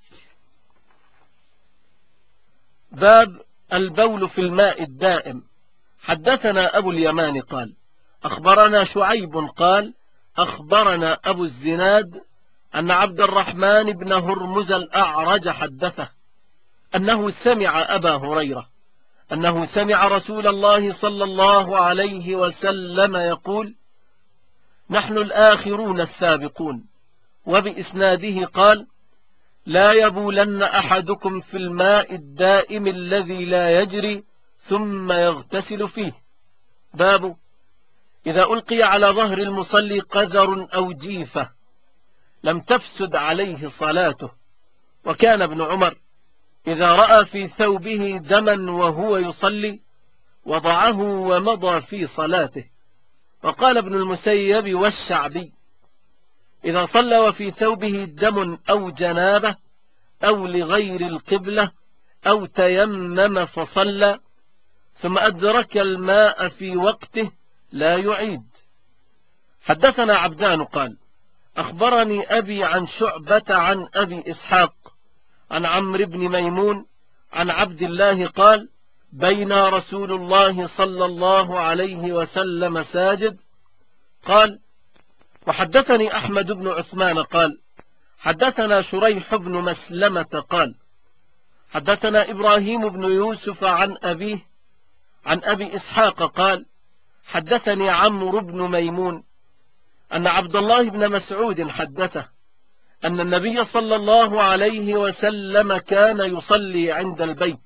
باب البول في الماء الدائم. حدثنا أبو اليمان قال: أخبرنا شعيب قال: أخبرنا أبو الزناد أن عبد الرحمن بن هرمز الأعرج حدثه أنه سمع أبا هريرة أنه سمع رسول الله صلى الله عليه وسلم يقول: نحن الآخرون السابقون. وبإسناده قال: لا يبولن أحدكم في الماء الدائم الذي لا يجري ثم يغتسل فيه. باب إذا ألقي على ظهر المصلي قذر أو جيفة لم تفسد عليه صلاته. وكان ابن عمر إذا رأى في ثوبه دما وهو يصلي وضعه ومضى في صلاته. وقال ابن المسيب والشعبي: إذا صلى وفي ثوبه دم أو جنابة أو لغير القبلة أو تيمم فصلى ثم أدرك الماء في وقته لا يعيد. حدثنا عبدان قال: أخبرني أبي عن شعبة عن أبي إسحاق عن عمرو بن ميمون عن عبد الله قال: بين رسول الله صلى الله عليه وسلم ساجد. قال: وحدثني أحمد بن عثمان قال: حدثنا شريح بن مسلمة قال: حدثنا إبراهيم بن يوسف عن أبيه عن أبي إسحاق قال: حدثني عمرو بن ميمون أن عبد الله بن مسعود حدثه أن النبي صلى الله عليه وسلم كان يصلي عند البيت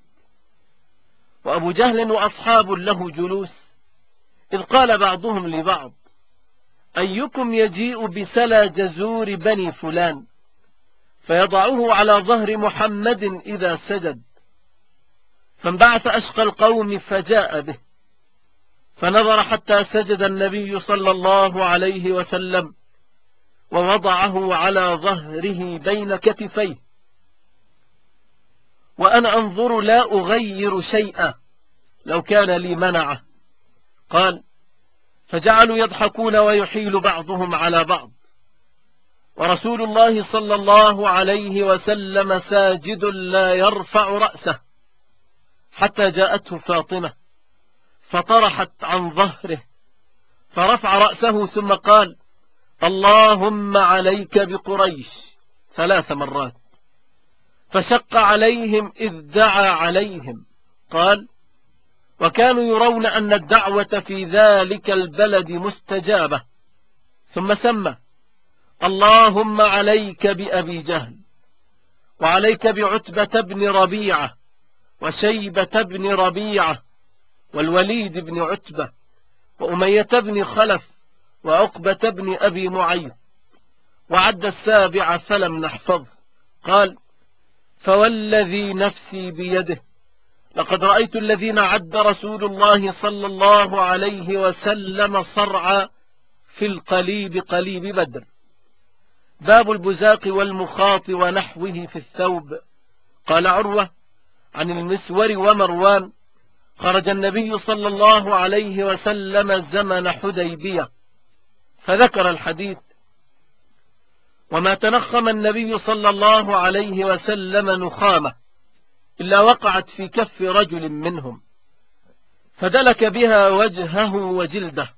وأبو جهل وأصحاب له جلوس، إذ قال بعضهم لبعض: أيكم يجيء بسلى جزور بني فلان فيضعه على ظهر محمد إذا سجد؟ فانبعث أشقى القوم فجاء به، فنظر حتى سجد النبي صلى الله عليه وسلم ووضعه على ظهره بين كتفيه، وأنا أنظر لا أغير شيئا لو كان لي منعه. قال: فجعلوا يضحكون ويحيل بعضهم على بعض، ورسول الله صلى الله عليه وسلم ساجد لا يرفع رأسه، حتى جاءته فاطمة فطرحت عن ظهره فرفع رأسه ثم قال: اللهم عليك بقريش 3 مرات، فشق عليهم إذ دعا عليهم. قال: وكانوا يرون أن الدعوة في ذلك البلد مستجابة، ثم سمى: اللهم عليك بأبي جهل، وعليك بعتبة بن ربيعة، وشيبة بن ربيعة، والوليد بن عتبة، وأمية بن خلف، وعقبة بن أبي معيط، وعد 7 فلم نحفظ. قال: فوالذي نفسي بيده لقد رأيت الذين عد رسول الله صلى الله عليه وسلم صرعى في القليب قليب بدر. باب البزاق والمخاط ونحوه في الثوب. قال عروة عن المسور ومروان: خرج النبي صلى الله عليه وسلم زمن حديبية، فذكر الحديث: وما تنخم النبي صلى الله عليه وسلم نخامة إلا وقعت في كف رجل منهم فدلك بها وجهه وجلده.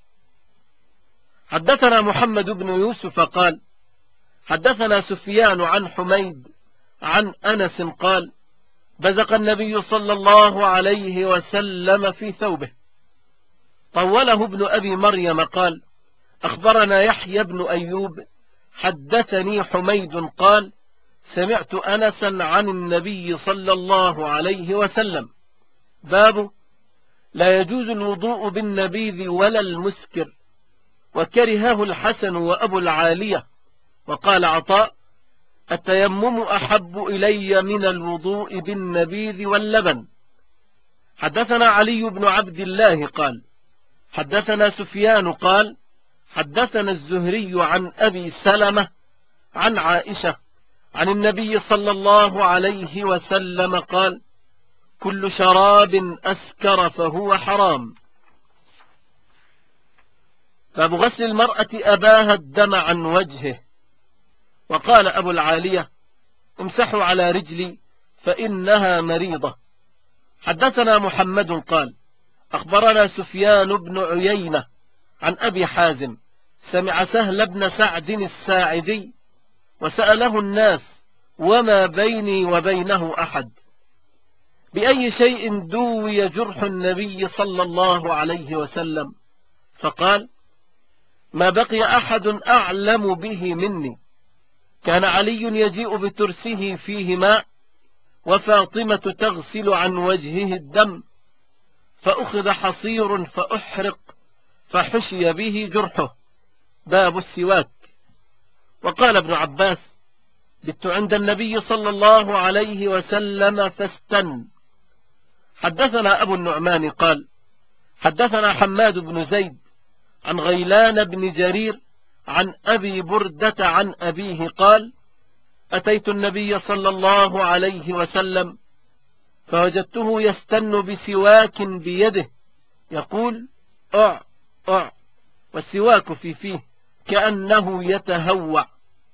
حدثنا محمد بن يوسف قال: حدثنا سفيان عن حميد عن أنس قال: بزق النبي صلى الله عليه وسلم في ثوبه. طوله ابن أبي مريم قال: أخبرنا يحيى بن أيوب حدثني حميد قال: سمعت أنسا عن النبي صلى الله عليه وسلم. باب لا يجوز الوضوء بالنبيذ ولا المسكر، وكرهه الحسن وأبو العالية. وقال عطاء: التيمم أحب إلي من الوضوء بالنبيذ واللبن. حدثنا علي بن عبد الله قال حدثنا سفيان قال حدثنا الزهري عن أبي سلمة عن عائشة عن النبي صلى الله عليه وسلم قال كل شراب أسكر فهو حرام. باب غسل المرأة أباها الدم عن وجهه. وقال أبو العالية امسحوا على رجلي فإنها مريضة. حدثنا محمد قال أخبرنا سفيان بن عيينة عن أبي حازم سمع سهل بن سعد الساعدي وسأله الناس وما بيني وبينه أحد بأي شيء دوي جرح النبي صلى الله عليه وسلم، فقال ما بقي أحد أعلم به مني. كان علي يجيء بترسه فيه ماء وفاطمة تغسل عن وجهه الدم، فأخذ حصير فأحرق فحشي به جرحه. باب السواك. وقال ابن عباس بت عند النبي صلى الله عليه وسلم فاستن. حدثنا أبو النعمان قال حدثنا حماد بن زيد عن غيلان بن جرير عن أبي بردة عن أبيه قال أتيت النبي صلى الله عليه وسلم فوجدته يستن بسواك بيده يقول أع أع، والسواك في فيه كأنه يتهوع.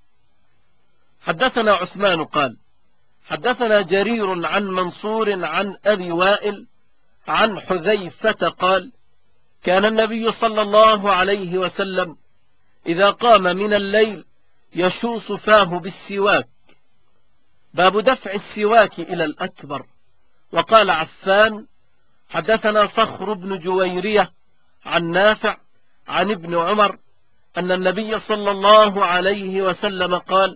حدثنا عثمان قال حدثنا جرير عن منصور عن أبي وائل عن حذيفة قال كان النبي صلى الله عليه وسلم إذا قام من الليل يشوص فاه بالسواك. باب دفع السواك إلى الأكبر. وقال عفان حدثنا صخر بن جويرية عن نافع عن ابن عمر أن النبي صلى الله عليه وسلم قال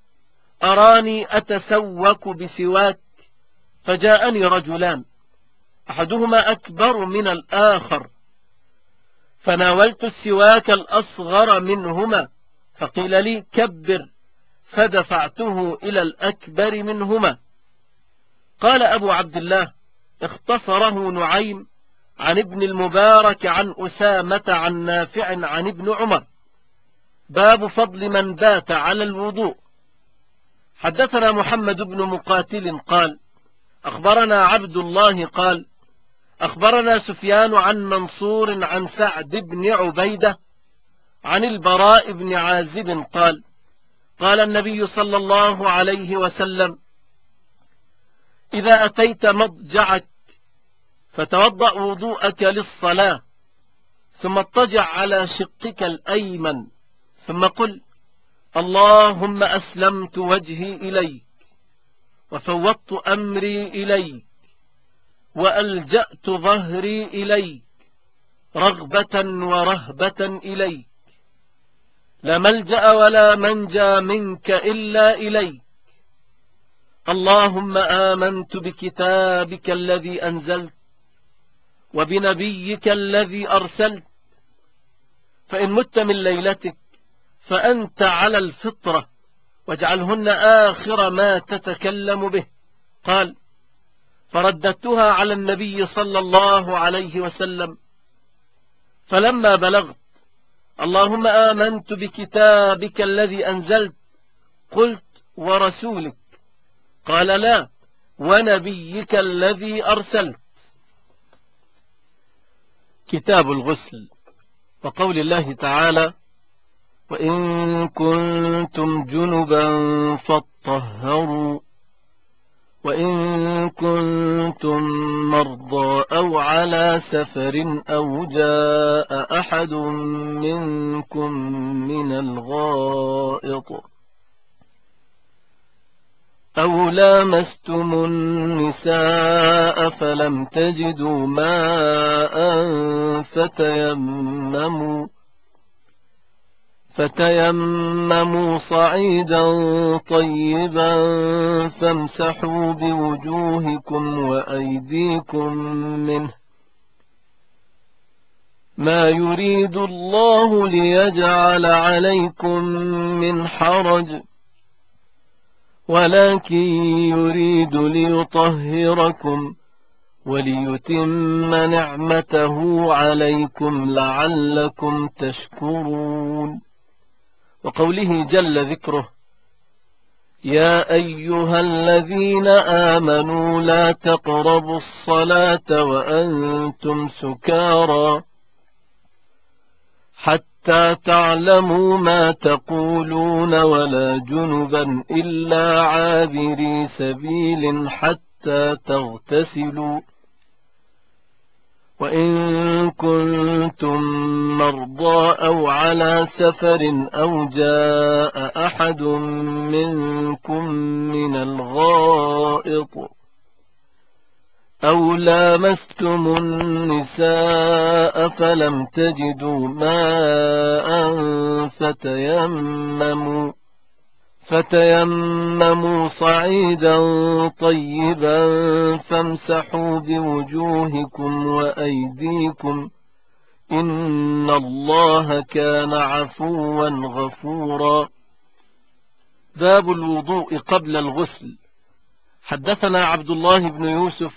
أراني أتسوك بسواك فجاءني رجلان أحدهما أكبر من الآخر فناولت السواك الأصغر منهما فقيل لي كبر فدفعته إلى الأكبر منهما. قال أبو عبد الله اختصره نعيم عن ابن المبارك عن أسامة عن نافع عن ابن عمر. باب فضل من بات على الوضوء. حدثنا محمد بن مقاتل قال أخبرنا عبد الله قال أخبرنا سفيان عن منصور عن سعد بن عبيدة عن البراء بن عازب قال قال النبي صلى الله عليه وسلم إذا أتيت مضجعك فتوضأ وضوءك للصلاة ثم اضطجع على شقك الأيمن ثم قل اللهم أسلمت وجهي إليك وفوضت أمري إليك وألجأت ظهري إليك رغبة ورهبة إليك لا ملجأ ولا منجى منك إلا إليك. اللهم آمنت بكتابك الذي أنزلت وبنبيك الذي أرسلت فإن مت من ليلتك فأنت على الفطرة واجعلهن آخر ما تتكلم به. قال فرددتها على النبي صلى الله عليه وسلم فلما بلغت اللهم آمنت بكتابك الذي أنزلت قلت ورسولك قال لا ونبيك الذي أرسلت. كتاب الغسل. وقول الله تعالى وإن كنتم جنبا فاطهروا وإن كنتم مرضى أو على سفر أو جاء أحد منكم من الغائط أو لامستم النساء فلم تجدوا ماء فتيمموا صعيدا طيبا فامسحوا بوجوهكم وأيديكم منه ما يريد الله ليجعل عليكم من حرج ولكن يريد ليطهركم وليتم نعمته عليكم لعلكم تشكرون. وقوله جل ذكره: يا أيها الذين آمنوا لا تقربوا الصلاة وأنتم سكارى حتى تعلموا ما تقولون ولا جنبا إلا عابري سبيل حتى تغتسلوا، وإن كنتم مرضى أو على سفر أو جاء أحد منكم من الغائط أو لامستم النساء فلم تجدوا ماء فتيمموا صعيدا طيبا فامسحوا بوجوهكم وأيديكم إن الله كان عفوا غفورا. باب الوضوء قبل الغسل. حدثنا عبد الله بن يوسف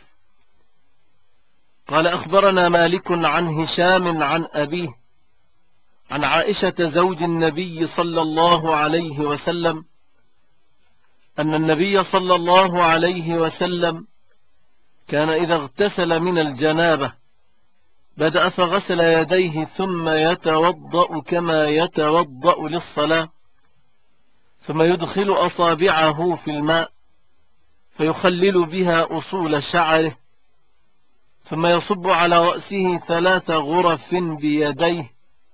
قال أخبرنا مالك عن هشام عن أبيه عن عائشة زوج النبي صلى الله عليه وسلم أن النبي صلى الله عليه وسلم كان إذا اغتسل من الجنابة بدأ فغسل يديه ثم يتوضأ كما يتوضأ للصلاة، ثم يدخل أصابعه في الماء فيخلل بها أصول شعره، ثم يصب على رأسه 3 غرف بيديه،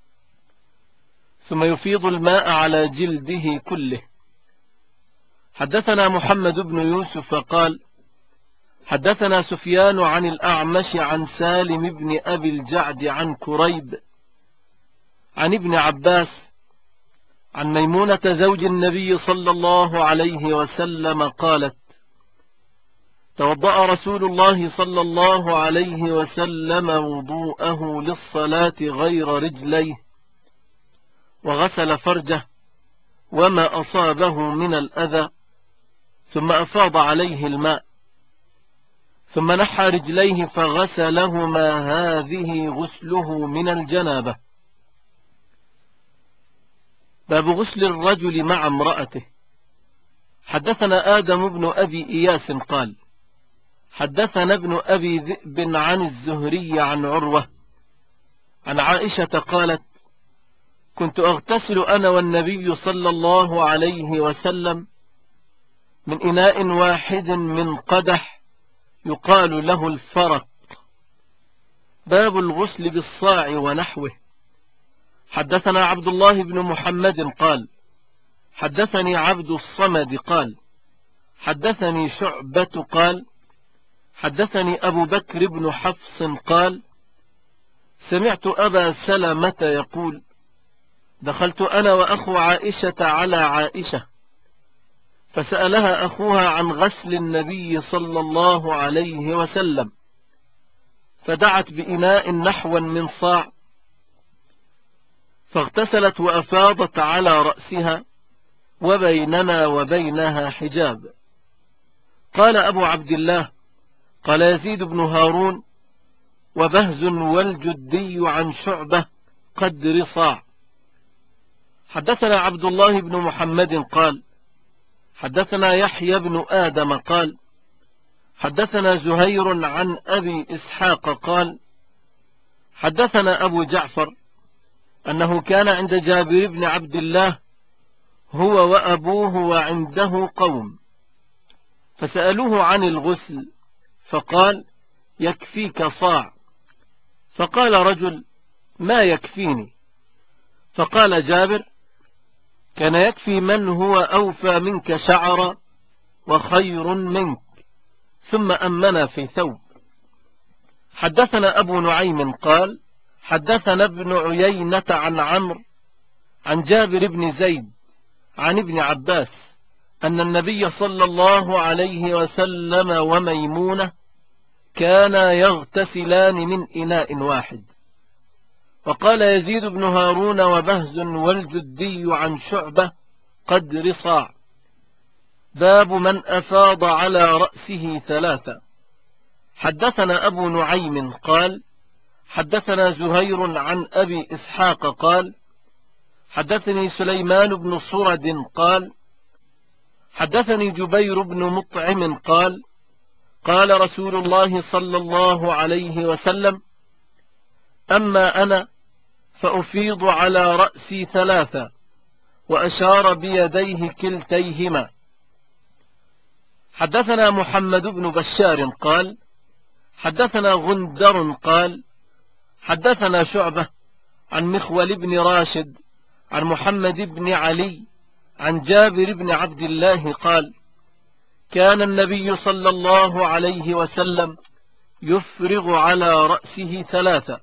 ثم يفيض الماء على جلده كله. حدثنا محمد بن يوسف قال حدثنا سفيان عن الأعمش عن سالم بن أبي الجعد عن كريب عن ابن عباس عن ميمونة زوج النبي صلى الله عليه وسلم قالت: توضأ رسول الله صلى الله عليه وسلم وضوءه للصلاة غير رجليه، وغسل فرجه وما أصابه من الأذى، ثم أفاض عليه الماء، ثم نحى رجليه فغسلهما، هذه غسله من الجنابة. باب غسل الرجل مع امرأته. حدثنا آدم بن أبي إياس قال حدثنا ابن أبي ذئب عن الزهري عن عروة عن عائشة قالت: كنت أغتسل أنا والنبي صلى الله عليه وسلم من إناء واحد من قدح يقال له الفرق. باب الغسل بالصاع ونحوه. حدثنا عبد الله بن محمد قال حدثني عبد الصمد قال حدثني شعبة قال حدثني أبو بكر بن حفص قال: سمعت أبا سلمة يقول: دخلت أنا وأخو عائشة على عائشة فسألها أخوها عن غسل النبي صلى الله عليه وسلم، فدعت بإناء نحوا من صاع، فاغتسلت وأفاضت على رأسها وبيننا وبينها حجاب. قال أبو عبد الله: قال يزيد بن هارون وبهز والجدي عن شعبة قدر صاع. حدثنا عبد الله بن محمد قال حدثنا يحيى بن آدم قال حدثنا زهير عن أبي إسحاق قال حدثنا أبو جعفر أنه كان عند جابر بن عبد الله هو وأبوه وعنده قوم، فسألوه عن الغسل فقال: يكفيك صاع. فقال رجل: ما يكفيني؟ فقال جابر: كان يكفي من هو أوفى منك شعرا وخير منك، ثم أمنا في ثوب. حدثنا أبو نعيم قال حدثنا ابن عيينة عن عمرو عن جابر بن زيد عن ابن عباس أن النبي صلى الله عليه وسلم وميمونة كانا يغتسلان من إناء واحد. وقال يزيد بن هارون وبهز والجدي عن شعبة قدر صاع. باب من أفاض على رأسه 3. حدثنا أبو نعيم قال حدثنا زهير عن أبي إسحاق قال حدثني سليمان بن صرد قال حدثني جبير بن مطعم قال قال رسول الله صلى الله عليه وسلم أما أنا فأفيض على رأسي ثلاثة، وأشار بيديه كلتيهما. حدثنا محمد بن بشار قال حدثنا غندر قال حدثنا شعبة عن مخول بن راشد عن محمد بن علي عن جابر بن عبد الله قال كان النبي صلى الله عليه وسلم يفرغ على رأسه ثلاثة.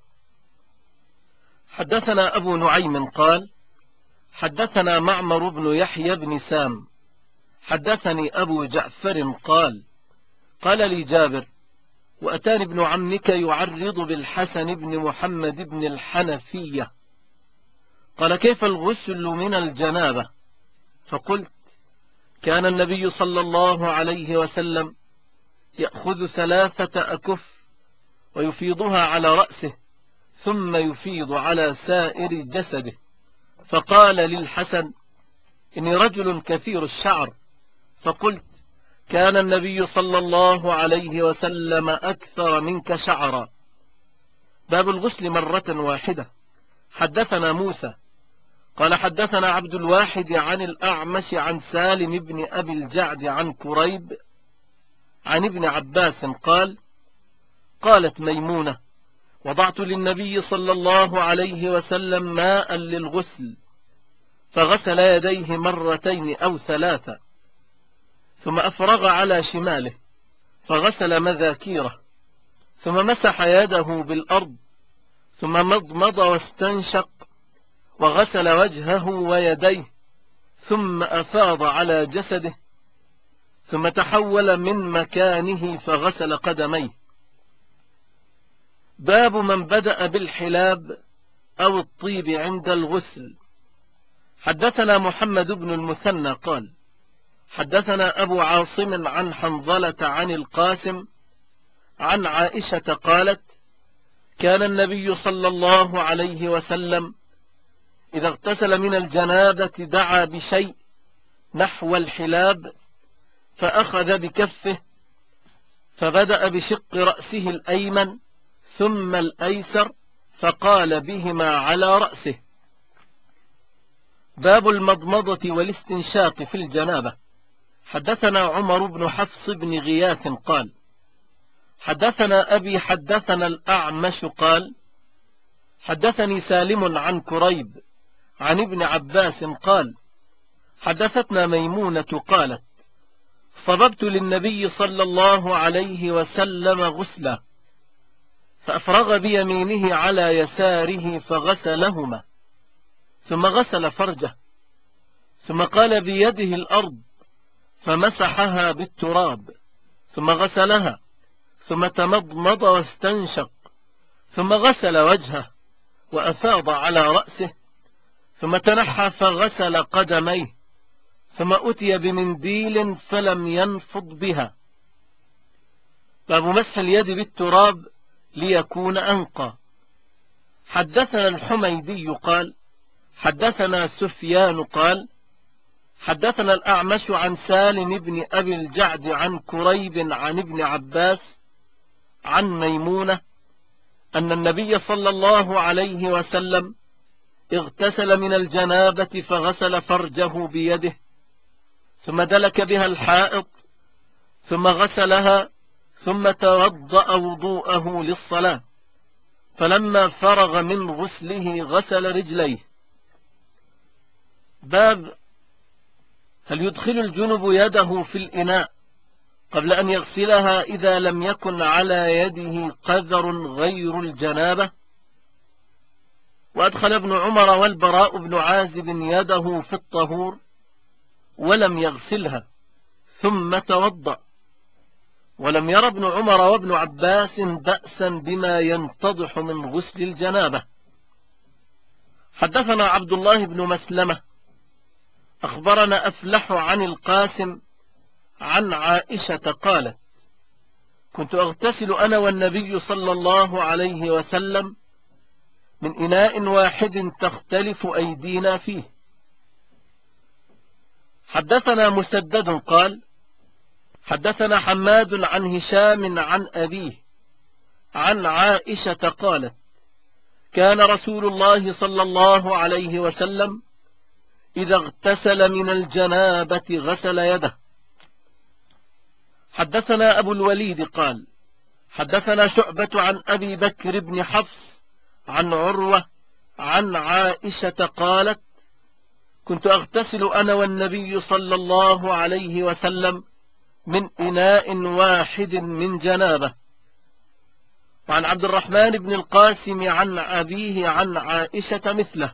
حدثنا أبو نعيم قال حدثنا معمر بن يحيى بن سام حدثني أبو جعفر قال قال لي جابر وأتاني ابن عمك يعرض بالحسن بن محمد بن الحنفية قال كيف الغسل من الجنابة؟ فقلت كان النبي صلى الله عليه وسلم يأخذ 3 أكف ويفيضها على رأسه ثم يفيض على سائر جسده. فقال للحسن إني رجل كثير الشعر، فقلت كان النبي صلى الله عليه وسلم أكثر منك شعرا. باب الغسل مرة واحدة. حدثنا موسى قال حدثنا عبد الواحد عن الأعمش عن سالم بن أبي الجعد عن كريب عن ابن عباس قال قالت ميمونة وضعت للنبي صلى الله عليه وسلم ماء للغسل فغسل يديه 2 أو 3 ثم أفرغ على شماله فغسل مذاكيره ثم مسح يده بالأرض ثم مضمض واستنشق وغسل وجهه ويديه ثم أفاض على جسده ثم تحول من مكانه فغسل قدميه. باب من بدأ بالحلاب أو الطيب عند الغسل. حدثنا محمد بن المثنى قال حدثنا أبو عاصم عن حنظلة عن القاسم عن عائشة قالت كان النبي صلى الله عليه وسلم إذا اغتسل من الجنابة دعا بشيء نحو الحلاب فأخذ بكفه فبدأ بشق رأسه الأيمن ثم الأيسر فقال بهما على رأسه. باب المضمضة والاستنشاق في الجنابة. حدثنا عمر بن حفص بن غياث قال حدثنا أبي حدثنا الأعمش قال حدثني سالم عن كريب عن ابن عباس قال حدثتنا ميمونة قالت صببت للنبي صلى الله عليه وسلم غسلا فأفرغ بيمينه على يساره فغسلهما ثم غسل فرجه ثم قال بيده الأرض فمسحها بالتراب ثم غسلها ثم تمضمض واستنشق ثم غسل وجهه وأفاض على رأسه ثم تنحى فغسل قدميه ثم أتي بمنديل فلم ينفض بها. باب مسح اليد بالتراب ليكون أنقى. حدثنا الحميدي قال حدثنا سفيان قال حدثنا الأعمش عن سالم بن أبي الجعد عن كريب عن ابن عباس عن ميمونة أن النبي صلى الله عليه وسلم اغتسل من الجنابة فغسل فرجه بيده ثم دلك بها الحائط ثم غسلها ثم توضأ وضوءه للصلاة فلما فرغ من غسله غسل رجليه. باب هل يدخل الجنب يده في الإناء قبل أن يغسلها إذا لم يكن على يده قذر غير الجنابة؟ وأدخل ابن عمر والبراء بن عازب يده في الطهور ولم يغسلها ثم توضأ، ولم ير ابن عمر وابن عباس بأسا بما ينتضح من غسل الجنابة. حدثنا عبد الله بن مسلمة أخبرنا أفلح عن القاسم عن عائشة قالت كنت أغتسل أنا والنبي صلى الله عليه وسلم من إناء واحد تختلف أيدينا فيه. حدثنا مسدد قال حدثنا حماد عن هشام عن أبيه عن عائشة قالت كان رسول الله صلى الله عليه وسلم إذا اغتسل من الجنابة غسل يده. حدثنا أبو الوليد قال حدثنا شعبة عن أبي بكر بن حفص عن عروة عن عائشة قالت كنت أغتسل أنا والنبي صلى الله عليه وسلم من إناء واحد من جنابه. وعن عبد الرحمن بن القاسم عن أبيه عن عائشة مثله.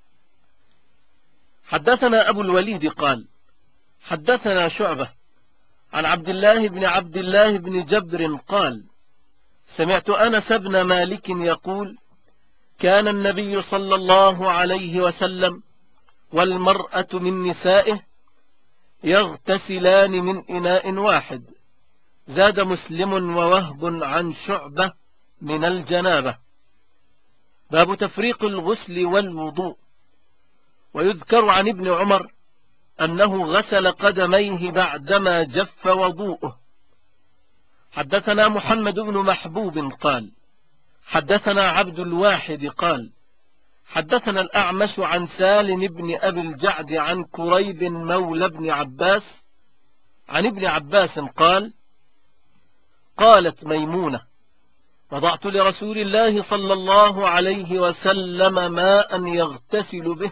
حدثنا أبو الوليد قال حدثنا شعبة عن عبد الله بن جبر قال سمعت أنس بن مالك يقول كان النبي صلى الله عليه وسلم والمرأة من نسائه يغتسلان من إناء واحد. زاد مسلم ووهب عن شعبة من الجنابة. باب تفريق الغسل والوضوء. ويذكر عن ابن عمر أنه غسل قدميه بعدما جف وضوءه. حدثنا محمد بن محبوب قال حدثنا عبد الواحد قال حدثنا الأعمش عن سالم بن أبي الجعد عن كريب مولى بن عباس عن ابن عباس قال قالت ميمونة وضعت لرسول الله صلى الله عليه وسلم ماء يغتسل به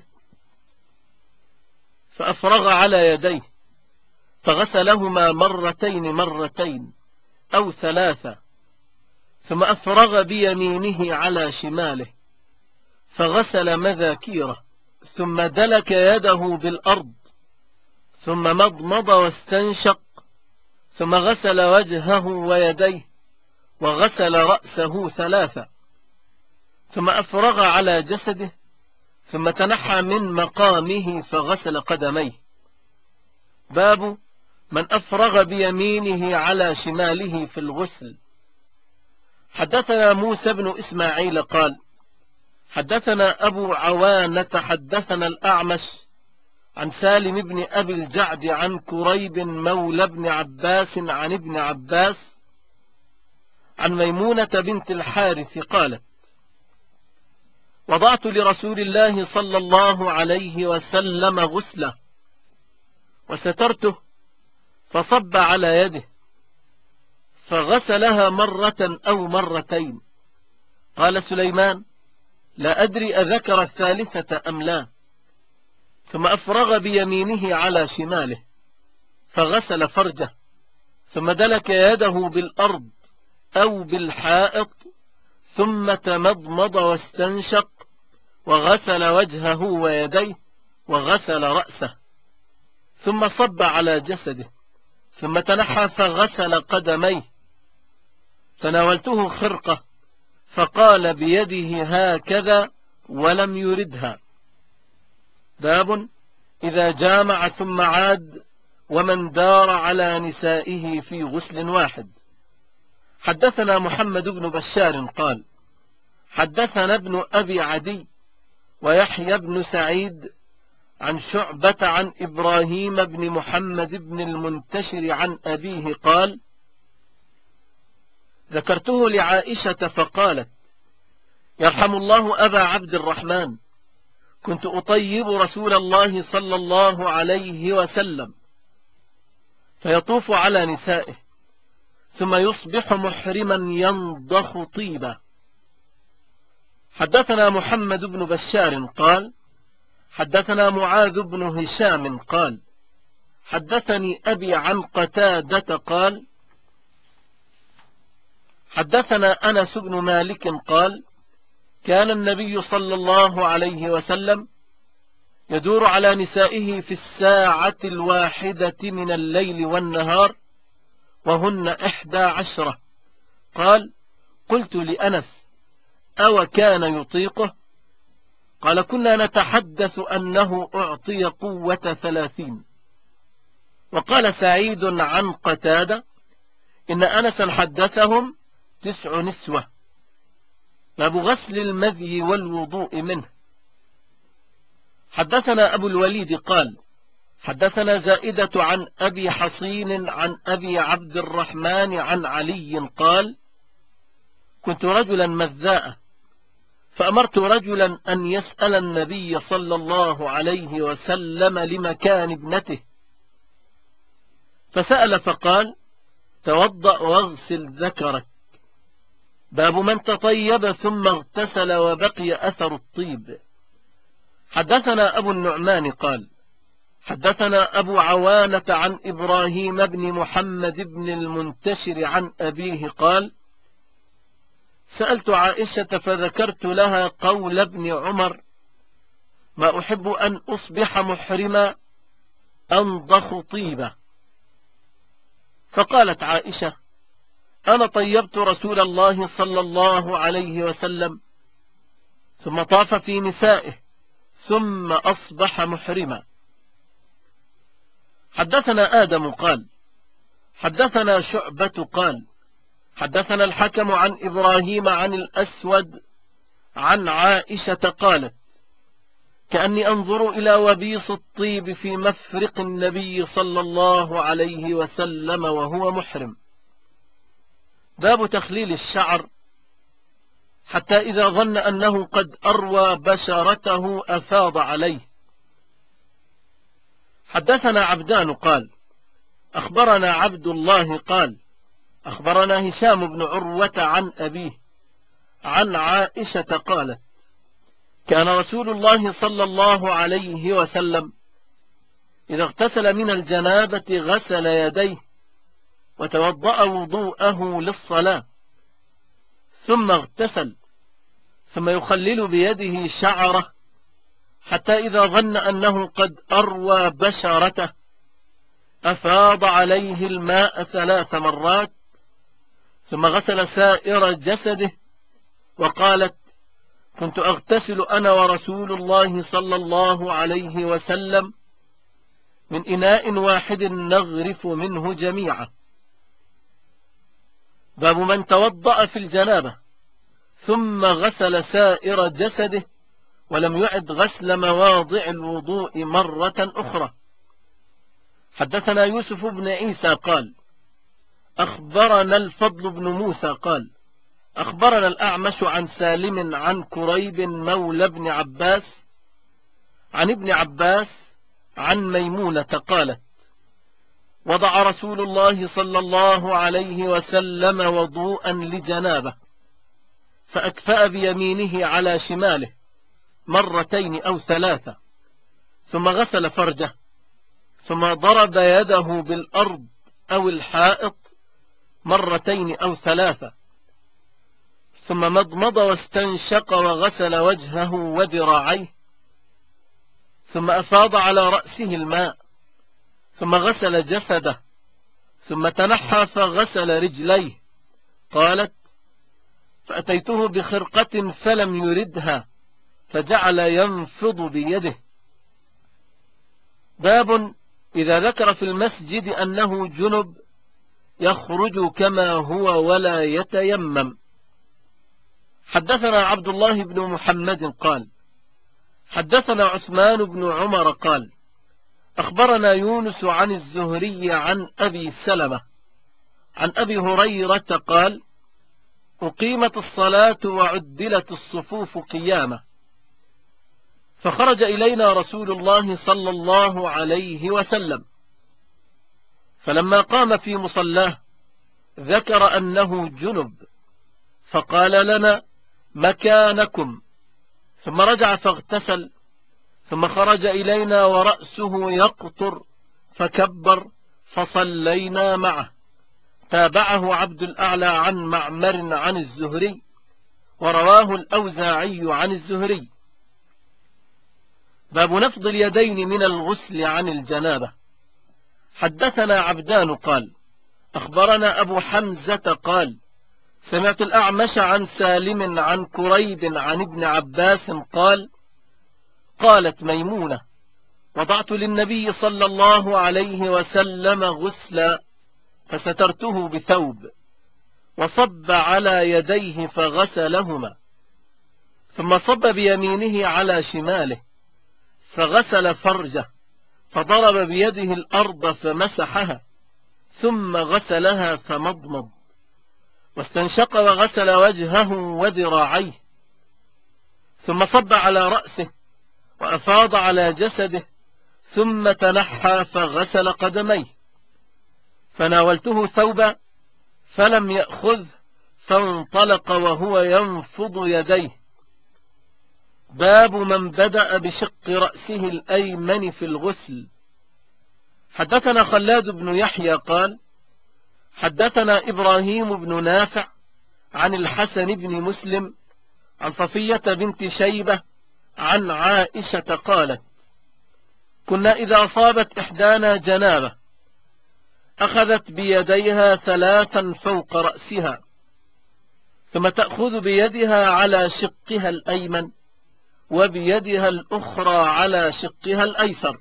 فأفرغ على يديه فغسلهما مرتين أو ثلاثة ثم أفرغ بيمينه على شماله فغسل مذاكيره ثم دلك يده بالأرض ثم مضمض واستنشق ثم غسل وجهه ويديه وغسل رأسه ثلاثة ثم أفرغ على جسده ثم تنحى من مقامه فغسل قدميه. باب من أفرغ بيمينه على شماله في الغسل. حدثنا موسى بن إسماعيل قال حدثنا أبو عوانة حدثنا الأعمش عن سالم بن أبي الجعد عن كريب مولى بن عباس عن ابن عباس عن ميمونة بنت الحارث قالت وضعت لرسول الله صلى الله عليه وسلم غسله وسترته فصب على يده فغسلها مرة أو مرتين. قال سليمان لا أدري أذكر الثالثة أم لا. ثم أفرغ بيمينه على شماله فغسل فرجه ثم دلك يده بالأرض أو بالحائط ثم تمضمض واستنشق وغسل وجهه ويديه وغسل رأسه ثم صب على جسده ثم تنحى فغسل قدميه. تناولته خرقة فقال بيده هكذا ولم يردها. باب إذا جامع ثم عاد ومن دار على نسائه في غسل واحد. حدثنا محمد بن بشار قال حدثنا ابن أبي عدي ويحيى بن سعيد عن شعبة عن إبراهيم بن محمد بن المنتشر عن أبيه قال ذكرته لعائشة فقالت يرحم الله أبا عبد الرحمن كنت أطيب رسول الله صلى الله عليه وسلم فيطوف على نسائه ثم يصبح محرما ينضخ طيبا. حدثنا محمد بن بشار قال حدثنا معاذ بن هشام قال حدثني أبي عن قتادة قال حدثنا أنس بن مالك قال كان النبي صلى الله عليه وسلم يدور على نسائه في الساعة الواحدة من الليل والنهار وهن 11. قال قلت لأنس أو كان يطيقه؟ قال كنا نتحدث أنه أعطي قوة 30. وقال سعيد عن قتادة إن أنسا حدثهم 9 نسوة. باب غسل المذي والوضوء منه. حدثنا أبو الوليد قال حدثنا زائدة عن أبي حصين عن أبي عبد الرحمن عن علي قال كنت رجلا مذاء فأمرت رجلا أن يسأل النبي صلى الله عليه وسلم لمكان ابنته، فسأل فقال توضأ واغسل ذكرك. باب من تطيب ثم اغتسل وبقي أثر الطيب. حدثنا أبو النعمان قال حدثنا أبو عوانة عن إبراهيم بن محمد بن المنتشر عن أبيه قال سألت عائشة فذكرت لها قول ابن عمر ما أحب أن أصبح محرما أنضخ طيبة. فقالت عائشة أنا طيبت رسول الله صلى الله عليه وسلم ثم طاف في نسائه ثم أصبح محرما. حدثنا آدم قال حدثنا شعبة قال حدثنا الحكم عن إبراهيم عن الأسود عن عائشة قالت كأني أنظر إلى وبيص الطيب في مفرق النبي صلى الله عليه وسلم وهو محرم. باب تخليل الشعر حتى إذا ظن أنه قد أروى بشرته أفاض عليه. حدثنا عبدان قال أخبرنا عبد الله قال أخبرنا هشام بن عروة عن أبيه عن عائشة قالت كان رسول الله صلى الله عليه وسلم إذا اغتسل من الجنابة غسل يديه وتوضأ وضوءه للصلاة ثم اغتسل ثم يخلل بيده شعره حتى إذا ظن أنه قد أروى بشرته أفاض عليه الماء 3 مرات ثم غسل سائر جسده. وقالت كنت أغتسل أنا ورسول الله صلى الله عليه وسلم من إناء واحد نغرف منه جميعا. باب من توضأ في الجنابة ثم غسل سائر جسده ولم يعد غسل مواضع الوضوء مرة أخرى. حدثنا يوسف بن عيسى قال أخبرنا الفضل بن موسى قال أخبرنا الأعمش عن سالم عن كريب مولى بن عباس عن ابن عباس عن ميمونة قالت وضع رسول الله صلى الله عليه وسلم وضوءا لجنابه فأكفأ بيمينه على شماله 2 أو 3 ثم غسل فرجه ثم ضرب يده بالأرض أو الحائط 2 أو 3 ثم مضمض واستنشق وغسل وجهه وذراعيه ثم أفاض على رأسه الماء ثم غسل جسده ثم تنحى فغسل رجليه. قالت فأتيته بخرقة فلم يردها فجعل ينفض بيده. باب إذا ذكر في المسجد أنه جنب يخرج كما هو ولا يتيمم. حدثنا عبد الله بن محمد قال حدثنا عثمان بن عمر قال أخبرنا يونس عن الزهري عن أبي سلمة عن أبي هريرة قال أقيمت الصلاة وعدلت الصفوف قيامة فخرج إلينا رسول الله صلى الله عليه وسلم فلما قام في مصلاه ذكر أنه جنب فقال لنا مكانكم ثم رجع فاغتسل ثم خرج إلينا ورأسه يقطر فكبر فصلينا معه. تابعه عبد الأعلى عن معمر عن الزهري ورواه الأوزاعي عن الزهري. باب نفض اليدين من الغسل عن الجنابة. حدثنا عبدان قال أخبرنا أبو حمزة قال سمعت الأعمش عن سالم عن كريب عن ابن عباس قال قالت ميمونة وضعت للنبي صلى الله عليه وسلم غسلا فسترته بثوب، وصب على يديه فغسلهما، ثم صب بيمينه على شماله فغسل فرجه، فضرب بيده الأرض فمسحها، ثم غسلها فمضمض، واستنشق وغسل وجهه وذراعيه، ثم صب على رأسه وأفاض على جسده، ثم تنحى فغسل قدميه. فناولته ثوبا فلم يأخذ، فانطلق وهو ينفض يديه. باب من بدأ بشق رأسه الأيمن في الغسل. حدثنا خلاد بن يحيى قال حدثنا إبراهيم بن نافع عن الحسن بن مسلم عن صفية بنت شيبة عن عائشة قالت: كنا إذا أصابت إحدانا جنابة أخذت بيديها 3 فوق رأسها، ثم تأخذ بيدها على شقها الأيمن، وبيدها الأخرى على شقها الأيسر.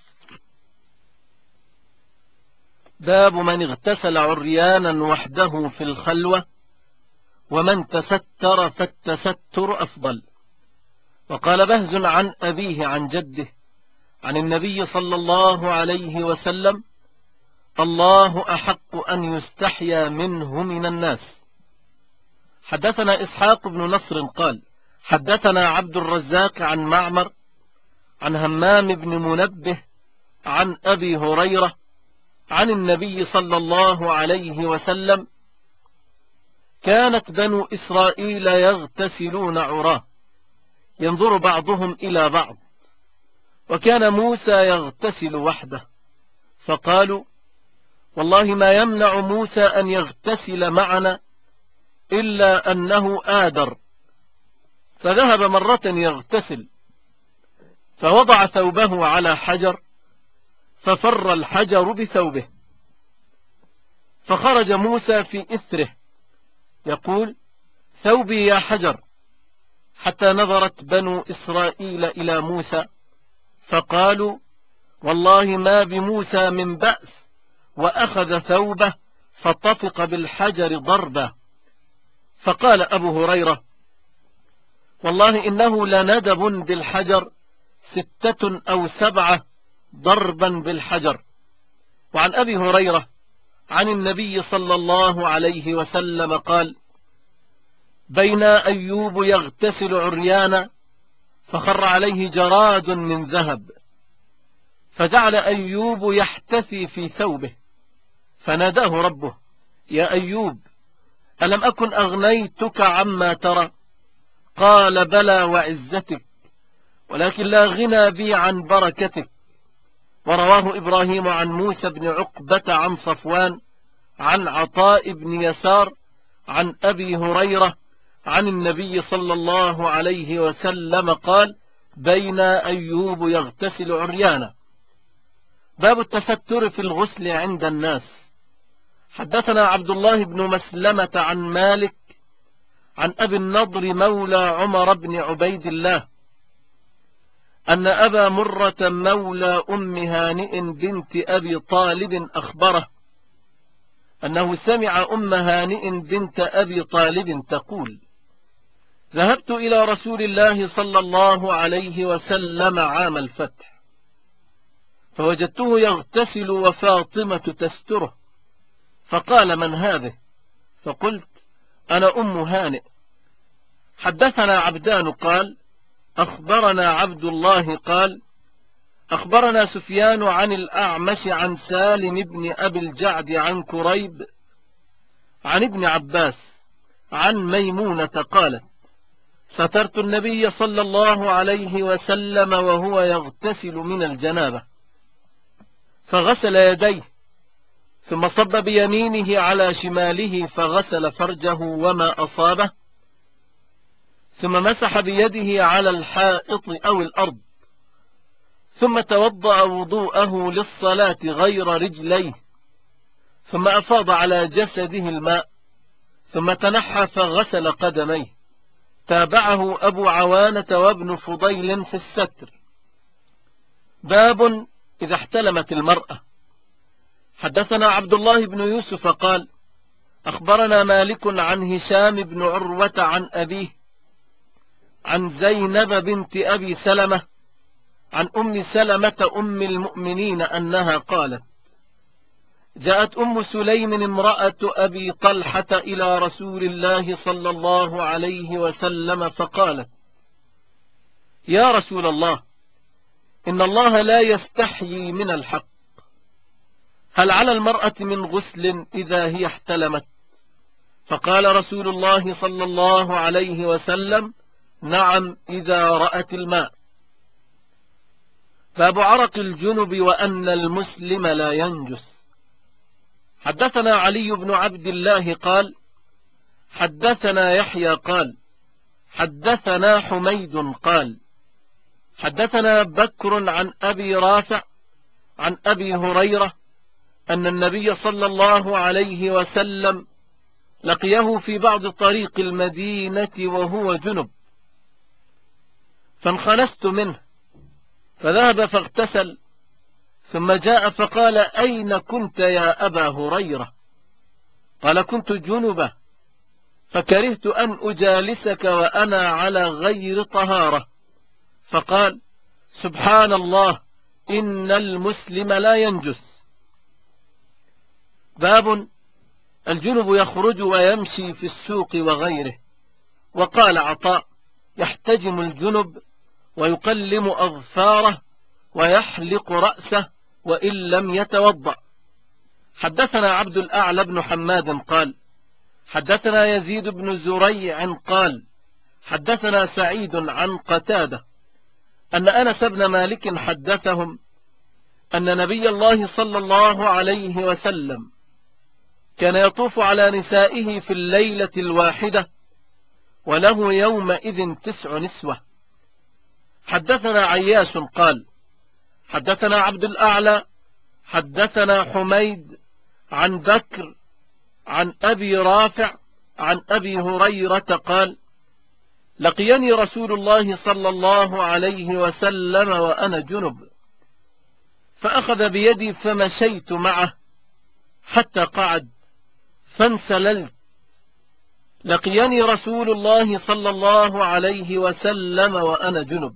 باب من اغتسل عريانا وحده في الخلوة، ومن تستر فالتستر أفضل. وقال بهز عن أبيه عن جده عن النبي صلى الله عليه وسلم: الله أحق أن يستحيا منه من الناس. حدثنا إسحاق بن نصر قال حدثنا عبد الرزاق عن معمر عن همام بن منبه عن أبي هريرة عن النبي صلى الله عليه وسلم: كانت بنو إسرائيل يغتسلون عراه، ينظر بعضهم إلى بعض، وكان موسى يغتسل وحده، فقالوا: والله ما يمنع موسى أن يغتسل معنا إلا أنه آدر. فذهب مرة يغتسل، فوضع ثوبه على حجر، ففر الحجر بثوبه، فخرج موسى في إثره يقول: ثوبي يا حجر، حتى نظرت بنو إسرائيل إلى موسى فقالوا: والله ما بموسى من بأس، وأخذ ثوبه فطفق بالحجر ضربا. فقال أبو هريرة: والله إنه لندب بالحجر 6 أو 7 ضربا بالحجر. وعن أبي هريرة عن النبي صلى الله عليه وسلم قال: بين أيوب يغتسل عريانا فخر عليه جراد من ذهب، فجعل أيوب يحتفي في ثوبه، فناداه ربه: يا أيوب، ألم أكن أغنيتك عما ترى؟ قال: بلى وعزتك، ولكن لا غنى بي عن بركتك. ورواه إبراهيم عن موسى بن عقبة عن صفوان عن عطاء بن يسار عن أبي هريرة عن النبي صلى الله عليه وسلم قال: بين أيوب يغتسل عريانا. باب التستر في الغسل عند الناس. حدثنا عبد الله بن مسلمة عن مالك عن أبي النضر مولى عمر بن عبيد الله أن أبا مرة مولى أم هانئ بنت أبي طالب أخبره أنه سمع أم هانئ بنت أبي طالب تقول: ذهبت إلى رسول الله صلى الله عليه وسلم عام الفتح، فوجدته يغتسل وفاطمة تستره، فقال: من هذه؟ فقلت: أنا أم هانئ. حدثنا عبدان قال أخبرنا عبد الله قال أخبرنا سفيان عن الأعمش عن سالم بن أبي الجعد عن كريب عن ابن عباس عن ميمونة قالت: سترت النبي صلى الله عليه وسلم وهو يغتسل من الجنابة، فغسل يديه، ثم صب بيمينه على شماله فغسل فرجه وما أصابه، ثم مسح بيده على الحائط أو الأرض، ثم توضأ وضوءه للصلاة غير رجليه، ثم أفاض على جسده الماء، ثم تنحى فغسل قدميه. تابعه أبو عوانة وابن فضيل في الستر. باب إذا احتلمت المرأة. حدثنا عبد الله بن يوسف قال أخبرنا مالك عن هشام بن عروة عن أبيه عن زينب بنت أبي سلمة عن أم سلمة أم المؤمنين أنها قالت جاءت أم سليم امرأة أبي طلحة إلى رسول الله صلى الله عليه وسلم فقالت يا رسول الله إن الله لا يستحيي من الحق، هل على المرأة من غسل إذا هي احتلمت؟ فقال رسول الله صلى الله عليه وسلم نعم إذا رأت الماء. باب عرق الجنب وأن المسلم لا ينجس. حدثنا علي بن عبد الله قال حدثنا يحيى قال حدثنا حميد قال حدثنا بكر عن أبي رافع عن أبي هريرة أن النبي صلى الله عليه وسلم لقيه في بعض طريق المدينة وهو جنب، فانخنست منه فذهب فاغتسل، ثم جاء فقال أين كنت يا أبا هريرة؟ قال كنت جنبا فكرهت أن أجالسك وأنا على غير طهارة، فقال سبحان الله إن المسلم لا ينجس. باب الجنب يخرج ويمشي في السوق وغيره. وقال عطاء يحتجم الجنب ويقلم أظفاره ويحلق رأسه وإن لم يتوضأ. حدثنا عبد الأعلى بن حماد قال حدثنا يزيد بن زريع قال حدثنا سعيد عن قتادة أن أنس بن مالك حدثهم أن نبي الله صلى الله عليه وسلم كان يطوف على نسائه في الليلة الواحدة وله يومئذ 9 نسوة. حدثنا عياش قال حدثنا عبد الأعلى حدثنا حميد عن بكر عن أبي رافع عن أبي هريرة قال لقيني رسول الله صلى الله عليه وسلم وأنا جنب، فأخذ بيدي فمشيت معه حتى قعد فانسللت. لقيني رسول الله صلى الله عليه وسلم وأنا جنب،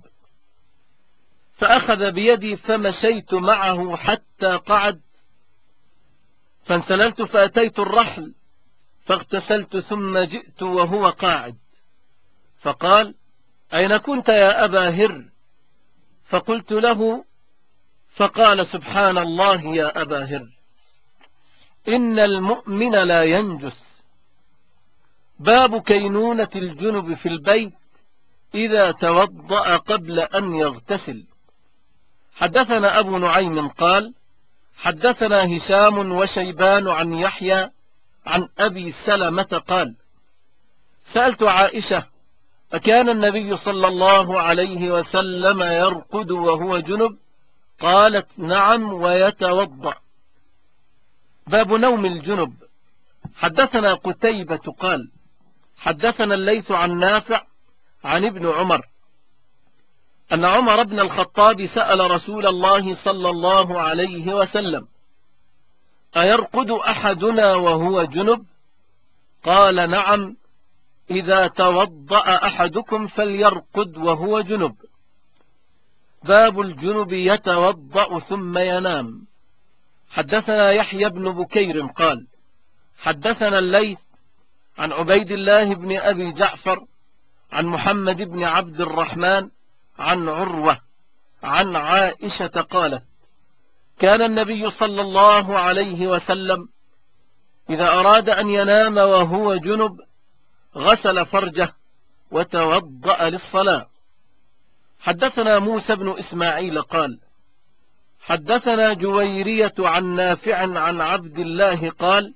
فأخذ بيدي فمشيت معه حتى قعد فانسللت فأتيت الرحل فاغتسلت ثم جئت وهو قاعد، فقال أين كنت يا أبا هر؟ فقلت له، فقال سبحان الله يا أبا هر إن المؤمن لا ينجس. باب كينونة الجنب في البيت إذا توضأ قبل أن يغتسل. حدثنا أبو نعيم قال حدثنا هشام وشيبان عن يحيى عن أبي سلمة قال سألت عائشة أكان النبي صلى الله عليه وسلم يرقد وهو جنب؟ قالت نعم ويتوضأ. باب نوم الجنب. حدثنا قتيبة قال حدثنا الليث عن نافع عن ابن عمر أن عمر بن الخطاب سأل رسول الله صلى الله عليه وسلم أيرقد أحدنا وهو جنب؟ قال نعم إذا توضأ أحدكم فليرقد وهو جنب. باب الجنب يتوضأ ثم ينام. حدثنا يحيى بن بكير قال حدثنا الليث عن عبيد الله بن أبي جعفر عن محمد بن عبد الرحمن عن عروة عن عائشة قالت كان النبي صلى الله عليه وسلم إذا أراد أن ينام وهو جنب غسل فرجه وتوضأ للصلاة. حدثنا موسى بن إسماعيل قال حدثنا جويرية عن نافع عن عبد الله قال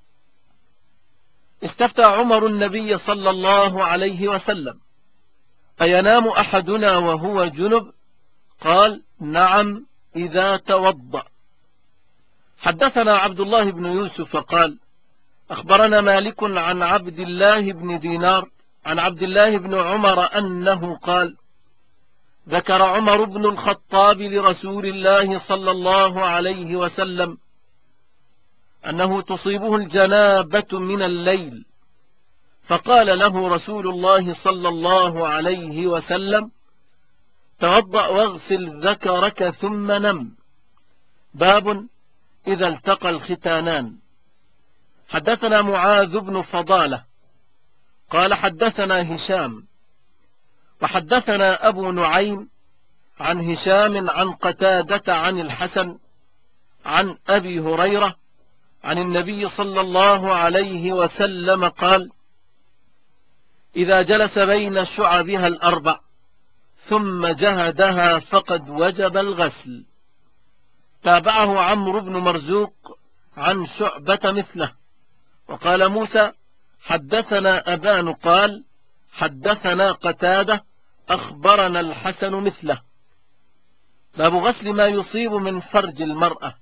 استفتى عمر النبي صلى الله عليه وسلم أينام أحدنا وهو جنب؟ قال نعم إذا توضأ. حدثنا عبد الله بن يوسف قال أخبرنا مالك عن عبد الله بن دينار عن عبد الله بن عمر أنه قال ذكر عمر بن الخطاب لرسول الله صلى الله عليه وسلم أنه تصيبه الجنابة من الليل، فقال له رسول الله صلى الله عليه وسلم: توضأ واغسل ذكرك ثم نم. باب إذا التقى الختانان. حدثنا معاذ بن فضالة قال حدثنا هشام وحدثنا أبو نعيم عن هشام عن قتادة عن الحسن عن أبي هريرة عن النبي صلى الله عليه وسلم قال: إذا جلس بين شعبها الأربع ثم جهدها فقد وجب الغسل. تابعه عمرو بن مرزوق عن شعبة مثله. وقال موسى: حدثنا أبان قال حدثنا قتادة أخبرنا الحسن مثله. باب غسل ما يصيب من فرج المرأة.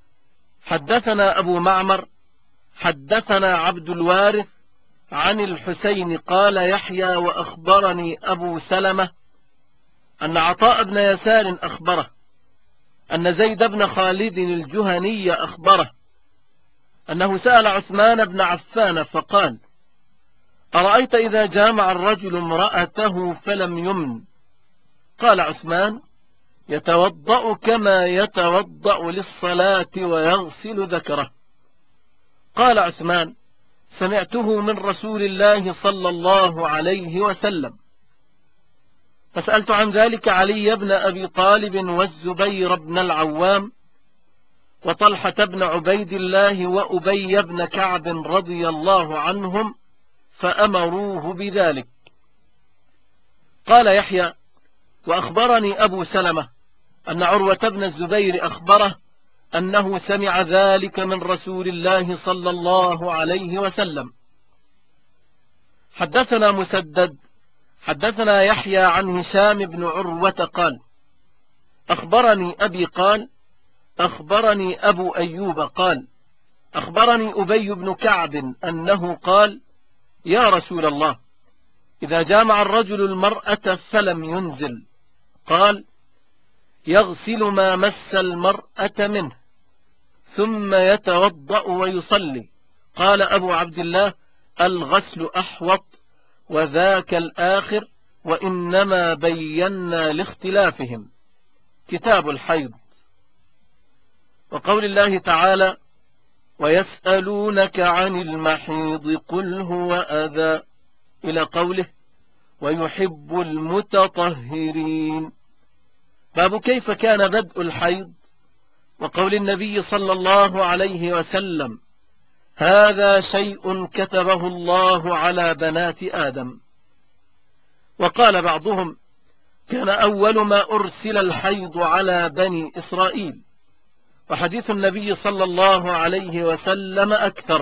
حدثنا أبو معمر حدثنا عبد الوارث عن الحسين قال يحيى: وأخبرني أبو سلمة أن عطاء بن يسار أخبره أن زيد بن خالد الجهني أخبره أنه سأل عثمان بن عفان فقال: أرأيت إذا جامع الرجل امرأته فلم يمن؟ قال عثمان: يتوضأ كما يتوضأ للصلاة ويغسل ذكره. قال عثمان: سمعته من رسول الله صلى الله عليه وسلم. فسألت عن ذلك علي بن أبي طالب والزبير بن العوام وطلحة بن عبيد الله وأبي بن كعب رضي الله عنهم فأمروه بذلك. قال يحيى: وأخبرني أبو سلمة أن عروة بن الزبير أخبره أنه سمع ذلك من رسول الله صلى الله عليه وسلم. حدثنا مسدد حدثنا يحيى عن هشام بن عروة قال: أخبرني أبي قال أخبرني أبو أيوب قال أخبرني أبي بن كعب أنه قال: يا رسول الله، إذا جامع الرجل المرأة فلم ينزل، قال: يغسل ما مس المرأة منه ثم يتوضأ ويصلي. قال أبو عبد الله: الغسل أحوط، وذاك الآخر، وإنما بينا لاختلافهم. كتاب الحيض. وقول الله تعالى: ويسألونك عن المحيض قل هو أذى، إلى قوله: ويحب المتطهرين. باب كيف كان بدء الحيض، وقول النبي صلى الله عليه وسلم: هذا شيء كتبه الله على بنات آدم. وقال بعضهم: كان أول ما أرسل الحيض على بني إسرائيل. وحديث النبي صلى الله عليه وسلم أكثر.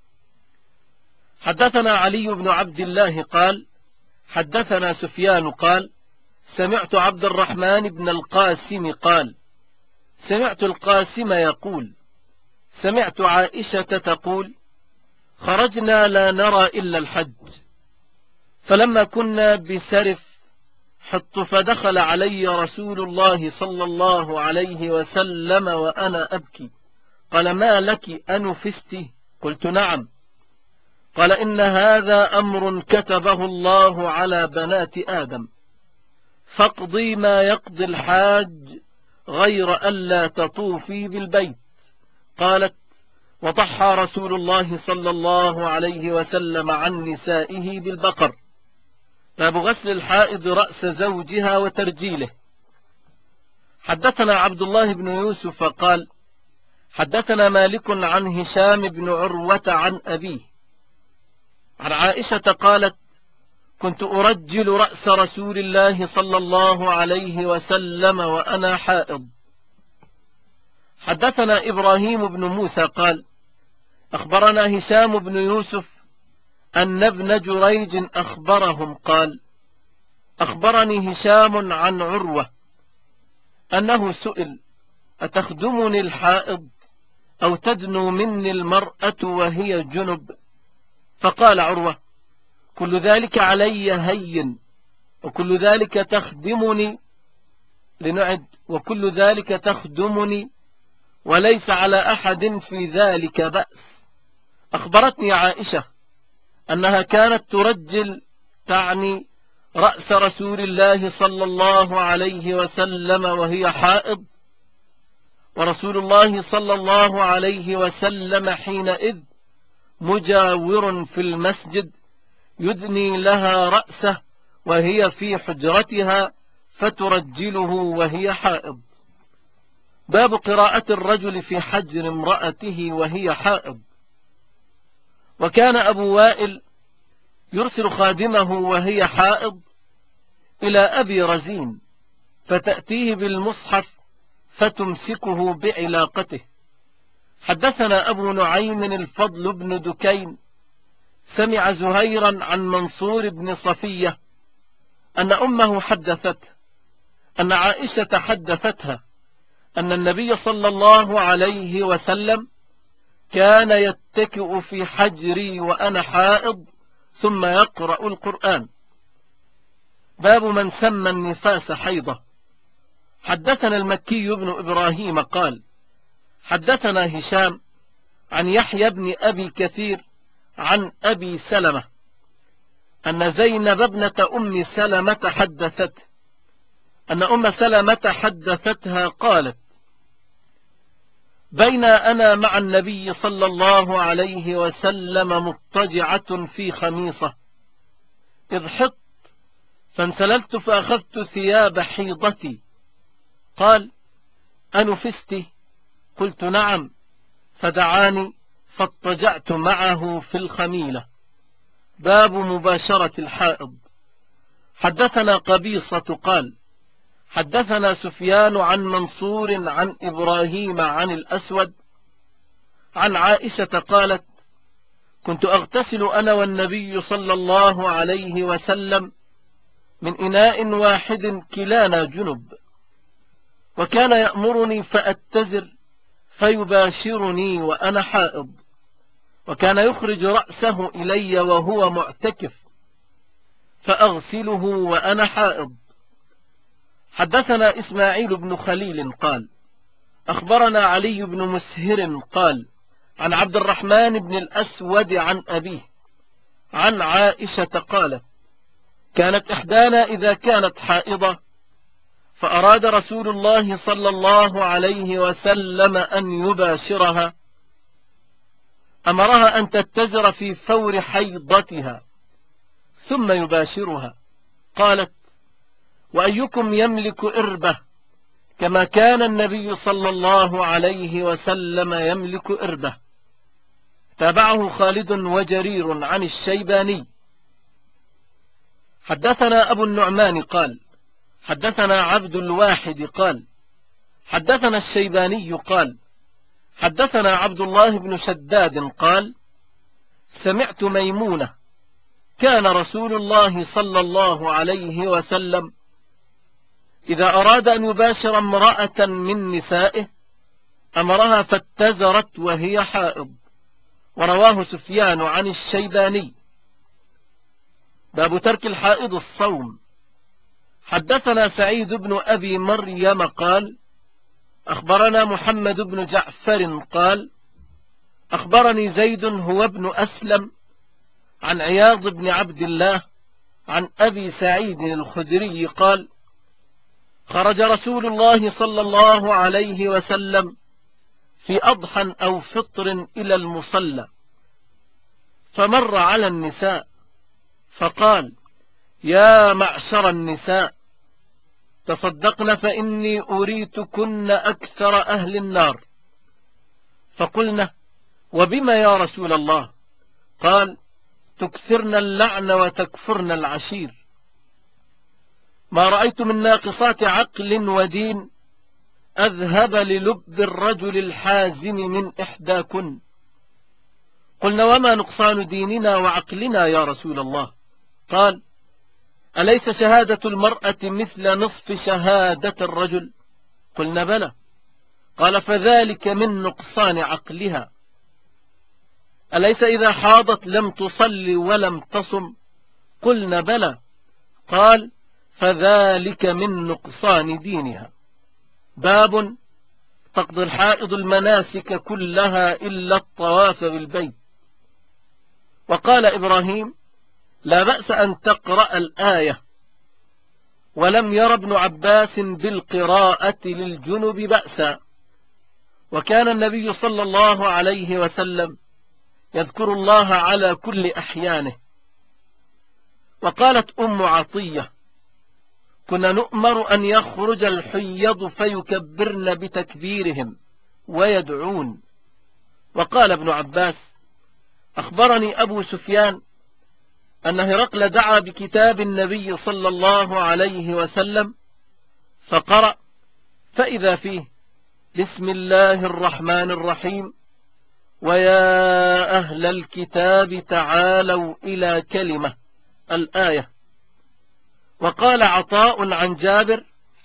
حدثنا علي بن عبد الله قال حدثنا سفيان قال سمعت عبد الرحمن بن القاسم قال سمعت القاسم يقول: سمعت عائشة تقول: خرجنا لا نرى إلا الحج، فلما كنا بسرف حط فدخل علي رسول الله صلى الله عليه وسلم وأنا أبكي، قال: ما لك أنفست؟ قلت: نعم. قال: إن هذا أمر كتبه الله على بنات آدم، فاقضي ما يقضي الحاج غير ألا تطوفي بالبيت. قالت: وضحى رسول الله صلى الله عليه وسلم عن نسائه بالبقر. باب غسل الحائض رأس زوجها وترجيله. حدثنا عبد الله بن يوسف قال حدثنا مالك عن هشام بن عروة عن أبيه عن عائشة قالت: كنت أرجل رأس رسول الله صلى الله عليه وسلم وأنا حائض. حدثنا إبراهيم بن موسى قال أخبرنا هشام بن يوسف أن ابن جريج أخبرهم قال: أخبرني هشام عن عروة أنه سئل: أتخدمني الحائض أو تدنو مني المرأة وهي جنب؟ فقال عروة: كل ذلك علي هين، وكل ذلك تخدمني وكل ذلك تخدمني وليس على أحد في ذلك بأس. أخبرتني عائشة أنها كانت ترجل، تعني رأس رسول الله صلى الله عليه وسلم وهي حائض، ورسول الله صلى الله عليه وسلم حينئذ مجاور في المسجد يدني لها رأسه وهي في حجرتها فترجله وهي حائض. باب قراءة الرجل في حجر امرأته وهي حائض. وكان أبو وائل يرسل خادمه وهي حائض إلى أبي رزين فتأتيه بالمصحف فتمسكه بعلاقته. حدثنا أبو نعيم الفضل بن دكين سمع زهيرا عن منصور بن صفية أن أمه حدثته أن عائشة حدثتها أن النبي صلى الله عليه وسلم كان يتكئ في حجري وأنا حائض ثم يقرأ القرآن. باب من سمى النفاس حيضة. حدثنا المكي بن إبراهيم قال حدثنا هشام عن يحيى بن أبي كثير عن أبي سلمة أن زينب ابنة أم سلمة حدثته أن أم سلمة حدثتها قالت بين أنا مع النبي صلى الله عليه وسلم مضطجعة في خميصة إذ حط فانسللت فأخذت ثياب حيضتي. قال أنفست؟ قلت نعم، فدعاني فاضطجعت معه في الخميلة. باب مباشرة الحائض. حدثنا قبيصة قال حدثنا سفيان عن منصور عن إبراهيم عن الأسود عن عائشة قالت كنت أغتسل أنا والنبي صلى الله عليه وسلم من إناء واحد كلانا جنب، وكان يأمرني فأتزر فيباشرني وأنا حائض، وكان يخرج رأسه إلي وهو معتكف فأغسله وأنا حائض. حدثنا إسماعيل بن خليل قال أخبرنا علي بن مسهر قال عن عبد الرحمن بن الأسود عن أبيه عن عائشة قالت كانت إحدانا إذا كانت حائضة فأراد رسول الله صلى الله عليه وسلم أن يباشرها أمرها أن تتزر في فور حيضتها ثم يباشرها. قالت وأيكم يملك إربة كما كان النبي صلى الله عليه وسلم يملك إربة. تابعه خالد وجرير عن الشيباني. حدثنا أبو النعمان قال حدثنا عبد الواحد قال حدثنا الشيباني قال حدثنا عبد الله بن شداد قال سمعت ميمونة كان رسول الله صلى الله عليه وسلم إذا أراد أن يباشر امرأة من نسائه أمرها فاتزرت وهي حائض. ورواه سفيان عن الشيباني. باب ترك الحائض الصوم. حدثنا سعيد بن أبي مريم قال أخبرنا محمد بن جعفر قال أخبرني زيد هو ابن أسلم عن عياض بن عبد الله عن أبي سعيد الخدري قال خرج رسول الله صلى الله عليه وسلم في أضحى أو فطر إلى المصلى فمر على النساء فقال يا معشر النساء تصدقن فإني أريتكن أكثر أهل النار. فقلنا وبما يا رسول الله؟ قال تكثرن اللعن وتكفرن العشير. ما رأيت من ناقصات عقل ودين أذهب للب الرجل الحازم من إحداكن. قلنا وما نقصان ديننا وعقلنا يا رسول الله؟ قال أليس شهادة المرأة مثل نصف شهادة الرجل؟ قلنا بلى. قال فذلك من نقصان عقلها. أليس إذا حاضت لم تصل ولم تصم؟ قلنا بلى. قال فذلك من نقصان دينها. باب تقضي الحائض المناسك كلها إلا الطواف بالبيت. وقال إبراهيم: لا بأس أن تقرأ الآية. ولم ير ابن عباس بالقراءة للجنب بأسا، وكان النبي صلى الله عليه وسلم يذكر الله على كل أحيانه. وقالت أم عطية: كنا نؤمر أن يخرج الحيض فيكبرن بتكبيرهم ويدعون. وقال ابن عباس: أخبرني أبو سفيان أن هرقل دعا بكتاب النبي صلى الله عليه وسلم فقرأ، فإذا فيه: بسم الله الرحمن الرحيم، ويا أهل الكتاب تعالوا إلى كلمة، الآية. وقال عطاء عن جابر: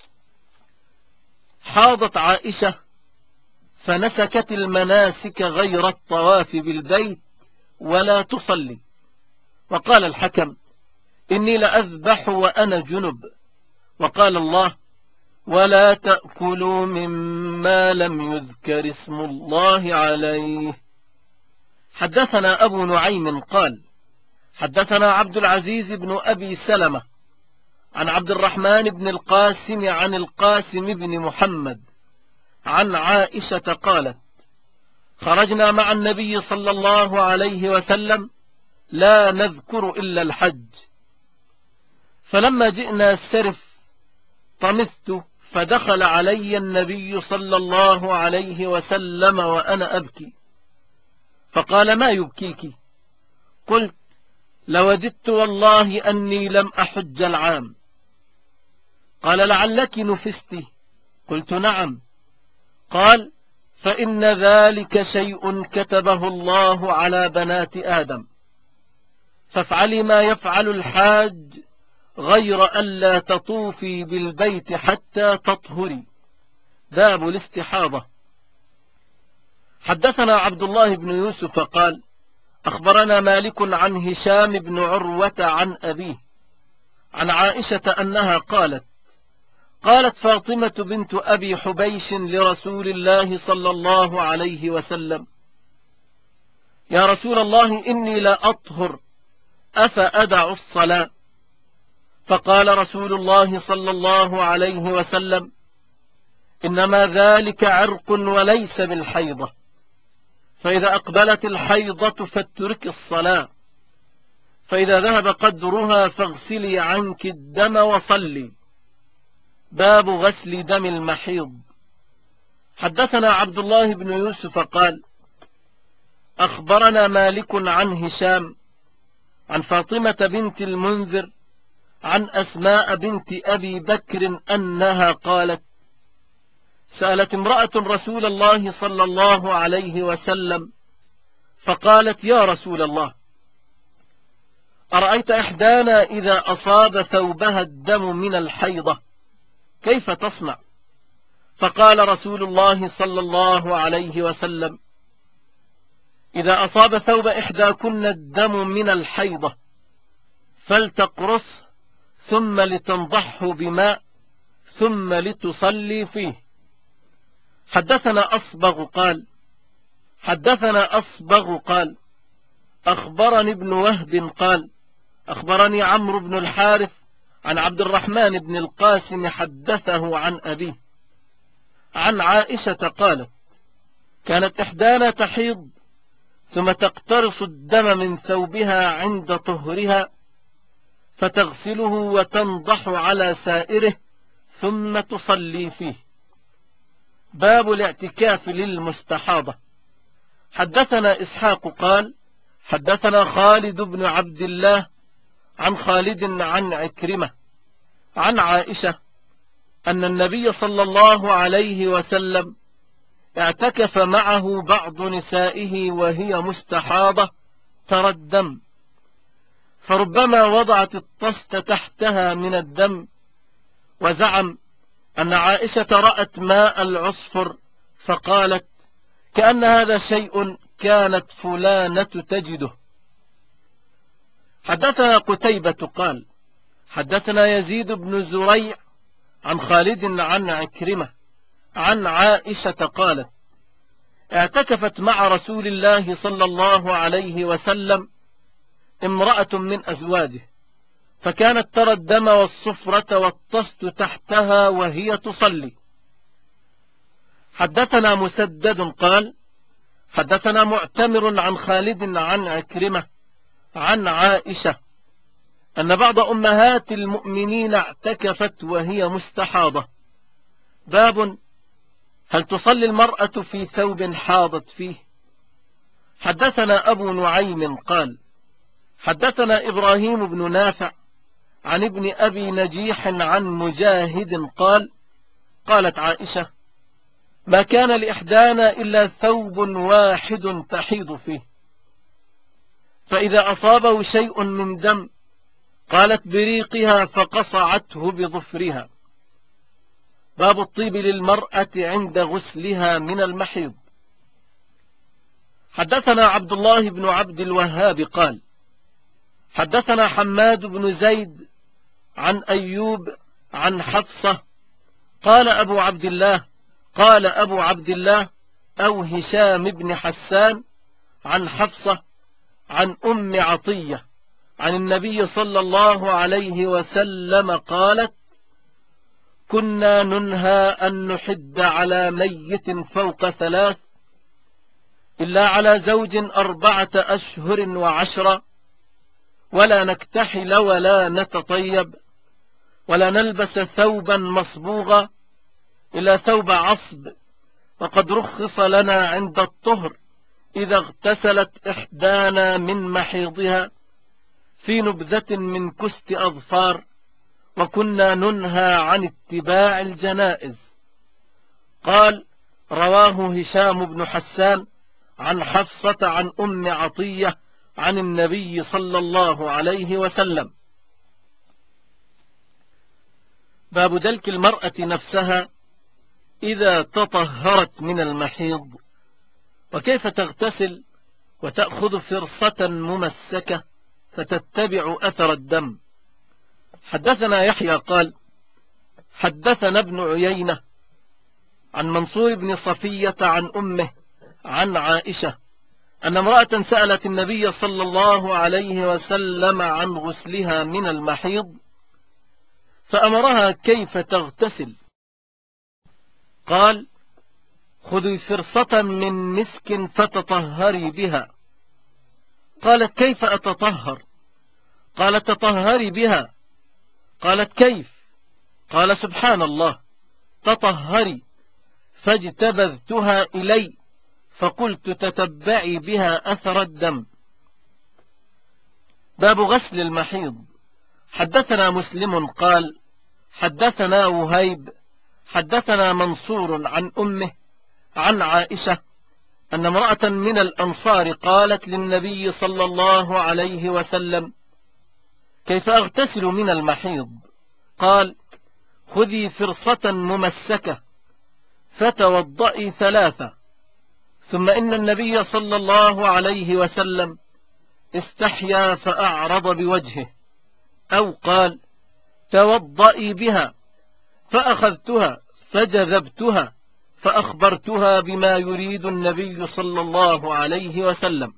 حاضت عائشة فنسكت المناسك غير الطواف بالبيت ولا تصلي. وقال الحكم: إني لأذبح وأنا جنب. وقال الله: ولا تأكلوا مما لم يذكر اسم الله عليه. حدثنا أبو نعيم قال: حدثنا عبد العزيز بن أبي سلمة عن عبد الرحمن بن القاسم عن القاسم بن محمد عن عائشة قالت: خرجنا مع النبي صلى الله عليه وسلم لا نذكر إلا الحج، فلما جئنا السرف طمثت، فدخل علي النبي صلى الله عليه وسلم وأنا أبكي، فقال: ما يبكيك؟ قلت: لوددت والله أني لم أحج العام. قال: لعلك نفست؟ قلت: نعم. قال: فإن ذلك شيء كتبه الله على بنات آدم، فافعلي ما يفعل الحاج غير ألا تطوفي بالبيت حتى تطهري. باب الاستحاضة. حدثنا عبد الله بن يوسف قال: أخبرنا مالك عن هشام بن عروة عن أبيه عن عائشة أنها قالت: قالت فاطمة بنت أبي حبيش لرسول الله صلى الله عليه وسلم: يا رسول الله، إني لا أطهر، أفأدع الصلاة؟ فقال رسول الله صلى الله عليه وسلم: إنما ذلك عرق وليس بالحيضة، فإذا أقبلت الحيضة فاترك الصلاة، فإذا ذهب قدرها فاغسلي عنك الدم وصلي. باب غسل دم المحيض. حدثنا عبد الله بن يوسف قال: أخبرنا مالك عن هشام عن فاطمة بنت المنذر عن أسماء بنت أبي بكر أنها قالت: سألت امرأة رسول الله صلى الله عليه وسلم فقالت: يا رسول الله، أرأيت إحدانا إذا أصاب ثوبها الدم من الحيضة كيف تصنع؟ فقال رسول الله صلى الله عليه وسلم: إذا أصاب ثوب إحداكن الدم من الحيضة فلتقرص، ثم لتنضحه بماء، ثم لتصلي فيه. حدثنا أصبغ قال: أخبرني ابن وهب قال: أخبرني عمرو بن الحارث عن عبد الرحمن بن القاسم حدثه عن أبيه عن عائشة قالت: كانت إحدانا تحيض ثم تقترص الدم من ثوبها عند طهرها فتغسله وتنضح على سائره ثم تصلي فيه. باب الاعتكاف للمستحاضة. حدثنا إسحاق قال: حدثنا خالد بن عبد الله عن خالد عن عكرمة عن عائشة أن النبي صلى الله عليه وسلم اعتكف معه بعض نسائه وهي مستحاضة ترى الدم، فربما وضعت الطست تحتها من الدم، وزعم أن عائشة رأت ماء العصفر فقالت: كأن هذا شيء كانت فلانة تجده. حدثنا قتيبة قال: حدثنا يزيد بن زريع عن خالد عن عكرمة عن عائشة قالت: اعتكفت مع رسول الله صلى الله عليه وسلم امرأة من أزواجه، فكانت ترى الدم والصفرة والطست تحتها وهي تصلي. حدثنا مسدد قال: حدثنا معتمر عن خالد عن عكرمة عن عائشة أن بعض أمهات المؤمنين اعتكفت وهي مستحاضة. باب: هل تصلي المرأة في ثوب حاضت فيه؟ حدثنا أبو نعيم قال: حدثنا إبراهيم بن نافع عن ابن أبي نجيح عن مجاهد قال: قالت عائشة: ما كان لإحدانا إلا ثوب واحد تحيض فيه، فإذا أصابه شيء من دم قالت بريقها فقصعته بظفرها. باب الطيب للمرأة عند غسلها من المحيض. حدثنا عبد الله بن عبد الوهاب قال: حدثنا حماد بن زيد عن أيوب عن حفصة قال أبو عبد الله أو هشام بن حسان عن حفصة عن أم عطية عن النبي صلى الله عليه وسلم قالت: كنا ننهى أن نحد على ميت فوق 3 إلا على زوج 4 أشهر و10، ولا نكتحل ولا نتطيب ولا نلبس ثوبا مصبوغا إلا ثوب عصب، وقد رخص لنا عند الطهر إذا اغتسلت إحدانا من محيضها في نبذة من كست أظفار، وكنا ننهى عن اتباع الجنائز. قال: رواه هشام بن حسان عن حفصة عن أم عطية عن النبي صلى الله عليه وسلم. باب دلك المرأة نفسها إذا تطهرت من المحيض، وكيف تغتسل وتأخذ فرصة ممسكة فتتبع أثر الدم. حدثنا يحيى قال: حدثنا ابن عيينة عن منصور بن صفية عن أمه عن عائشة أن امرأة سألت النبي صلى الله عليه وسلم عن غسلها من المحيض، فأمرها كيف تغتسل. قال: خذي فرصة من مسك فتطهري بها. قالت: كيف أتطهر؟ قال: تطهري بها. قالت: كيف؟ قال: سبحان الله، تطهري. فاجتبذتها إلي فقلت: تتبعي بها أثر الدم. باب غسل المحيض. حدثنا مسلم قال: حدثنا وهيب حدثنا منصور عن أمه عن عائشة أن امرأة من الأنصار قالت للنبي صلى الله عليه وسلم: كيف أغتسل من المحيض؟ قال: خذي فرصة ممسكة فتوضئي 3، ثم إن النبي صلى الله عليه وسلم استحيا فأعرض بوجهه، أو قال: توضئي بها. فأخذتها فجذبتها فأخبرتها بما يريد النبي صلى الله عليه وسلم.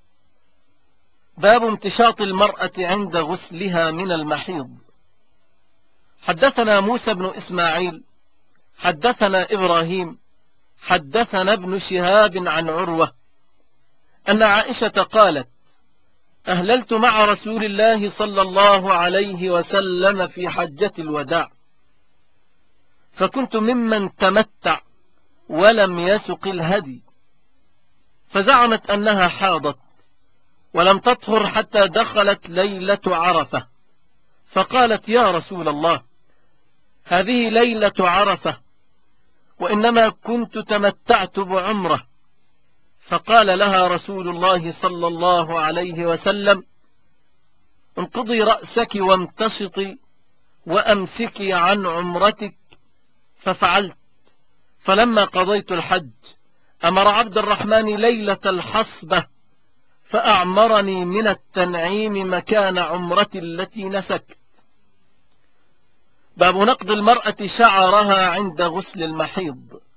باب امتشاط المرأة عند غسلها من المحيض. حدثنا موسى بن إسماعيل حدثنا إبراهيم حدثنا ابن شهاب عن عروة أن عائشة قالت: أهللت مع رسول الله صلى الله عليه وسلم في حجة الوداع، فكنت ممن تمتع ولم يسق الهدي، فزعمت أنها حاضت ولم تطهر حتى دخلت ليلة عرفة، فقالت: يا رسول الله، هذه ليلة عرفة، وإنما كنت تمتعت بعمرة. فقال لها رسول الله صلى الله عليه وسلم: انقضي رأسك وامتشطي وأمسكي عن عمرتك. ففعلت، فلما قضيت الحج أمر عبد الرحمن ليلة الحصبة فأعمرني من التنعيم مكان عمرتي التي نسكت. باب نقض المرأة شعرها عند غسل المحيض.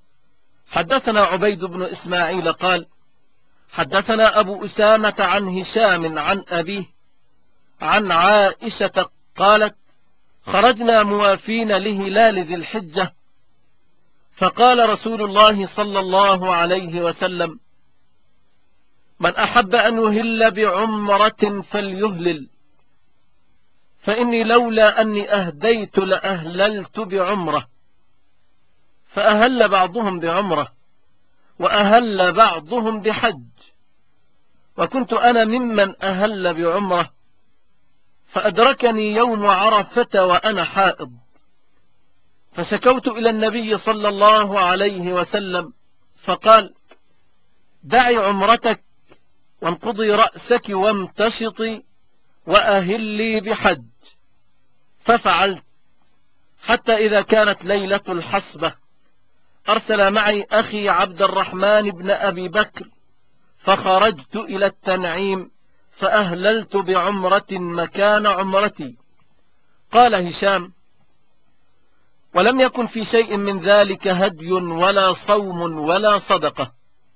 حدثنا عبيد بن إسماعيل قال حدثنا أبو أسامة عن هشام عن أبيه عن عائشة قالت خرجنا موافين لهلال ذي الحجة، فقال رسول الله صلى الله عليه وسلم: من أحب أن يهل بعمرة فليهلل، فإني لولا أني أهديت لأهللت بعمرة. فأهل بعضهم بعمرة وأهل بعضهم بحج، وكنت أنا ممن أهل بعمرة، فأدركني يوم عرفة وأنا حائض، فشكوت إلى النبي صلى الله عليه وسلم، فقال: دعي عمرتك وانقضي رأسك وامتشطي وأهلي بحج. ففعلت، حتى إذا كانت ليلة الحصبة أرسل معي أخي عبد الرحمن بن أبي بكر، فخرجت إلى التنعيم فأهللت بعمرة مكان عمرتي. قال هشام: ولم يكن في شيء من ذلك هدي ولا صوم ولا صدقة.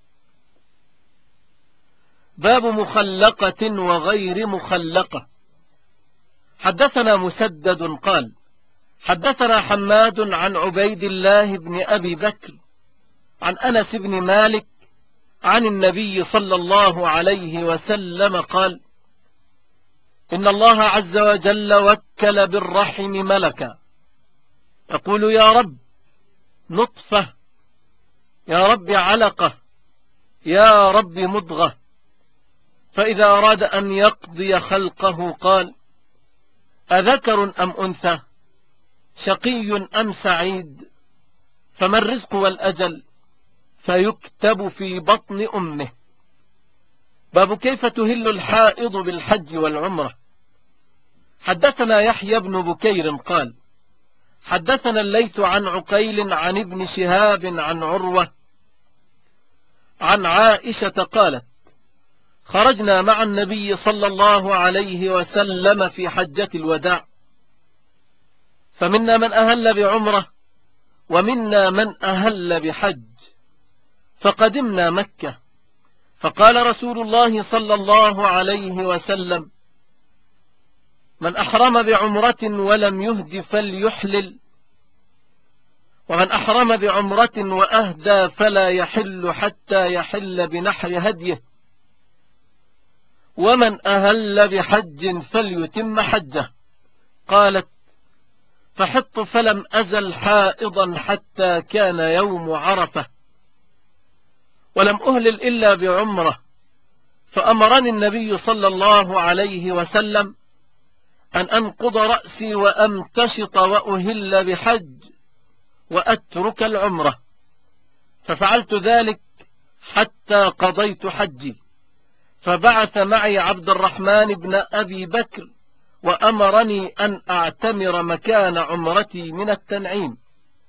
باب مخلقة وغير مخلقة. حدثنا مسدد قال حدثنا حماد عن عبيد الله بن أبي بكر عن أنس بن مالك عن النبي صلى الله عليه وسلم قال: إن الله عز وجل وكل بالرحم ملكا يقول: يا رب نطفة، يا رب علقة، يا رب مضغة. فإذا أراد أن يقضي خلقه قال: أذكر أم أنثى، شقي أم سعيد، فما الرزق والأجل، فيكتب في بطن أمه. باب كيف تهل الحائض بالحج والعمرة. حدثنا يحيى بن بكير قال حدثنا الليث عن عقيل عن ابن شهاب عن عروة عن عائشة قالت: خرجنا مع النبي صلى الله عليه وسلم في حجة الوداع، فمنا من أهل بعمرة ومنا من أهل بحج، فقدمنا مكة، فقال رسول الله صلى الله عليه وسلم: من أحرم بعمرة ولم يهد فليحلل، ومن أحرم بعمرة وأهدى فلا يحل حتى يحل بنحر هديه، ومن أهل بحج فليتم حجه. قالت: فحط فلم أزل حائضا حتى كان يوم عرفة، ولم أهلل إلا بعمرة، فأمرني النبي صلى الله عليه وسلم أن أنقض رأسي وأمتشط وأهل بحج وأترك العمرة، ففعلت ذلك حتى قضيت حجي، فبعث معي عبد الرحمن بن أبي بكر وأمرني أن أعتمر مكان عمرتي من التنعيم.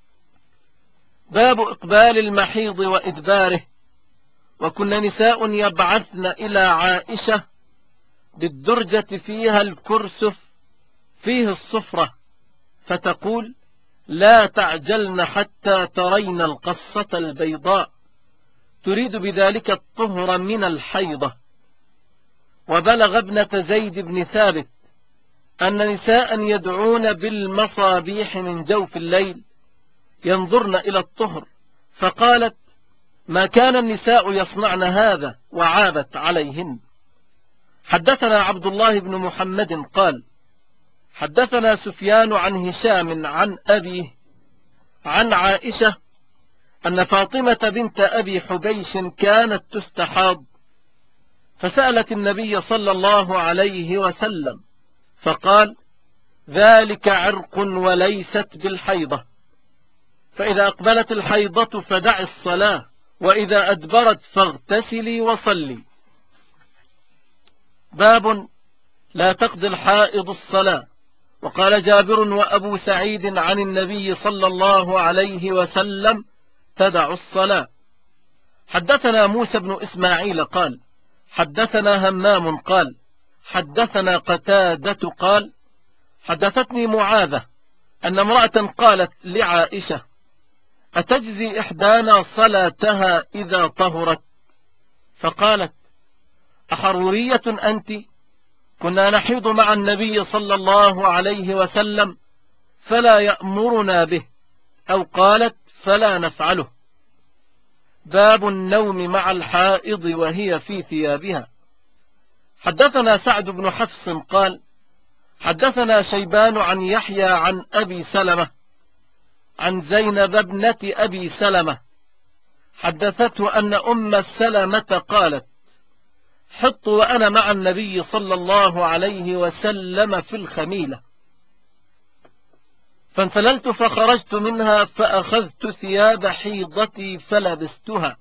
باب إقبال المحيض وإدباره. وكن نساء يبعثن إلى عائشة بالدرجة فيها الكرسف فيه الصفرة، فتقول: لا تعجلن حتى ترين القصة البيضاء، تريد بذلك الطهر من الحيضة. وبلغ ابنة زيد بن ثابت أن نساء يدعون بالمصابيح من جوف الليل ينظرن إلى الطهر، فقالت: ما كان النساء يصنعن هذا، وعابت عليهن. حدثنا عبد الله بن محمد قال حدثنا سفيان عن هشام عن أبيه عن عائشة أن فاطمة بنت أبي حبيش كانت تستحاض، فسألت النبي صلى الله عليه وسلم، فقال: ذلك عرق وليست بالحيضة، فإذا أقبلت الحيضة فدع الصلاة، وإذا أدبرت فاغتسلي وصلي. باب لا تقضي الحائض الصلاة. وقال جابر وأبو سعيد عن النبي صلى الله عليه وسلم: تدع الصلاة. حدثنا موسى بن إسماعيل قال حدثنا همام قال حدثنا قتادة قال حدثتني معاذة أن امرأة قالت لعائشة: أتجزي إحدانا صلاتها إذا طهرت؟ فقالت: أحرورية أنت؟ كنا نحيض مع النبي صلى الله عليه وسلم فلا يأمرنا به، أو قالت: فلا نفعله. باب النوم مع الحائض وهي في ثيابها. حدثنا سعد بن حفص قال: حدثنا شيبان عن يحيى عن أبي سلمة عن زينب ابنة أبي سلمة حدثته أن أم سلمة قالت: حط وأنا مع النبي صلى الله عليه وسلم في الخميلة، فانسللت فخرجت منها فأخذت ثياب حيضتي فلبستها،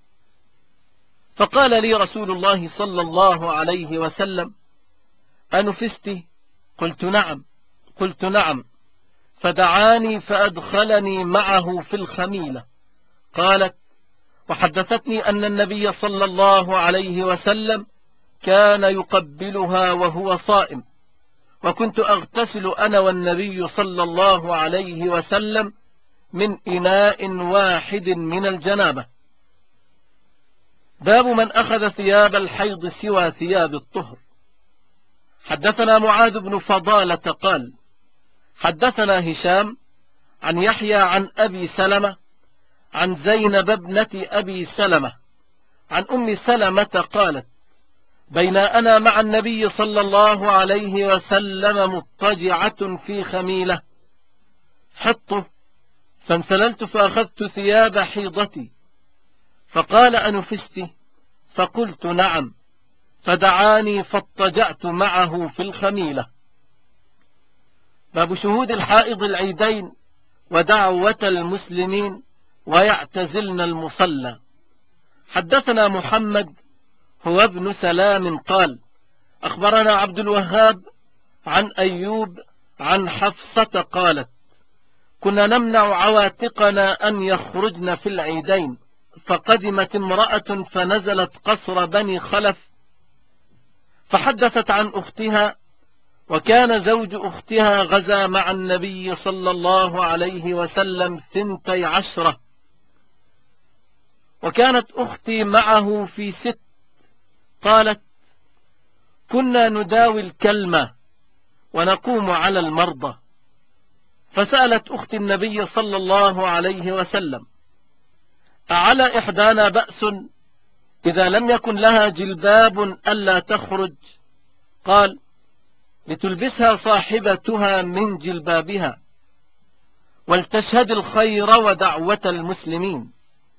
فقال لي رسول الله صلى الله عليه وسلم: أنفست؟ قلت نعم، فدعاني فأدخلني معه في الخميلة. قالت: وحدثتني أن النبي صلى الله عليه وسلم كان يقبلها وهو صائم، وكنت أغتسل أنا والنبي صلى الله عليه وسلم من إناء واحد من الجنابة. باب من أخذ ثياب الحيض سوى ثياب الطهر. حدثنا معاذ بن فضالة قال: حدثنا هشام عن يحيى عن أبي سلمة عن زينب ابنة أبي سلمة عن أم سلمة قالت: بين أنا مع النبي صلى الله عليه وسلم مضطجعة في خميلة، حطه، فانسللت فأخذت ثياب حيضتي، فقال: أنفست؟ فقلت نعم، فدعاني فاضطجعت معه في الخميلة. باب شهود الحائض العيدين ودعوة المسلمين ويعتزلن المصلى. حدثنا محمد هو ابن سلام قال: أخبرنا عبد الوهاب عن أيوب عن حفصة قالت: كنا نمنع عواتقنا أن يخرجن في العيدين، فقدمت امرأة فنزلت قصر بني خلف، فحدثت عن أختها، وكان زوج أختها غزا مع النبي صلى الله عليه وسلم 12، وكانت أختي معه في 6. قالت: كنا نداوي الكلمة ونقوم على المرضى، فسألت أختي النبي صلى الله عليه وسلم: أعلى إحدانا بأس إذا لم يكن لها جلباب ألا تخرج؟ قال: لتلبسها صاحبتها من جلبابها، ولتشهد الخير ودعوة المسلمين.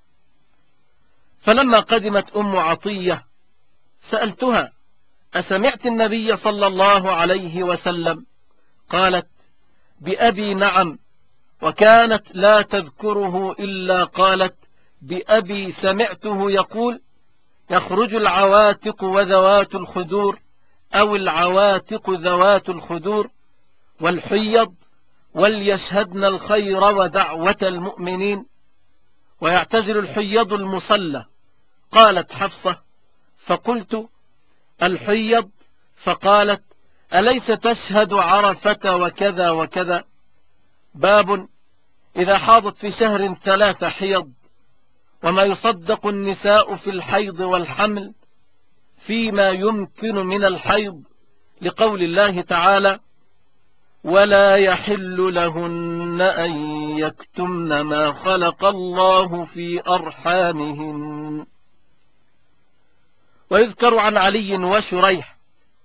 فلما قدمت أم عطية سألتها: أسمعت النبي صلى الله عليه وسلم؟ قالت: بأبي نعم، وكانت لا تذكره إلا قالت: بأبي سمعته يقول: يخرج العواتق وذوات الخدور، أو العواتق ذوات الخدور، والحيض، وليشهدن الخير ودعوة المؤمنين، ويعتزل الحيض المصلى. قالت حفصة: فقلت: الحيض؟ فقالت: أليس تشهد عرفة وكذا وكذا؟ باب إذا حاضت في شهر 3 حيض، وما يصدق النساء في الحيض والحمل فيما يمكن من الحيض، لقول الله تعالى: ولا يحل لهن أن يكتمن ما خلق الله في أرحامهن. ويذكر عن علي وشريح: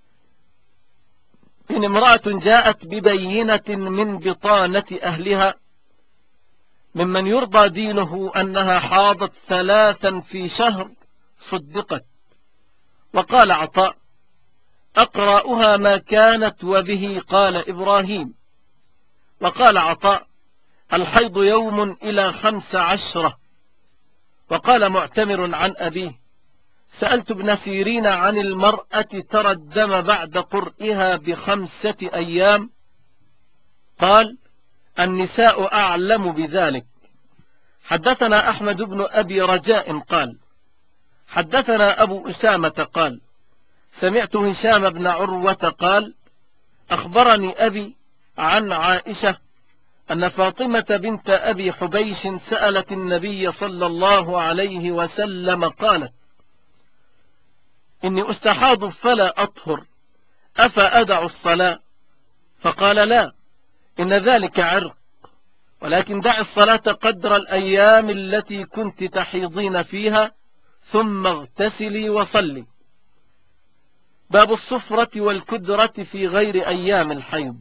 إن امرأة جاءت ببينة من بطانة أهلها ممن يرضى دينه أنها حاضت 3 في شهر صدقت. وقال عطاء: أقرأها ما كانت وبه قال إبراهيم. وقال عطاء: الحيض يوم إلى 15. وقال معتمر عن أبيه: سألت ابن سيرين عن المرأة ترى الدم بعد قرئها ب5 أيام، قال: النساء أعلم بذلك. حدثنا أحمد بن أبي رجاء قال: حدثنا أبو أسامة قال: سمعت هشام بن عروة قال: أخبرني أبي عن عائشة أن فاطمة بنت أبي حبيش سألت النبي صلى الله عليه وسلم قالت: إني أستحاض فلا أطهر، أفأدع الصلاة؟ فقال: لا، إن ذلك عرق، ولكن دع الصلاة قدر الأيام التي كنت تحيضين فيها، ثم اغتسلي وصلي. باب الصفرة والكدرة في غير أيام الحيض.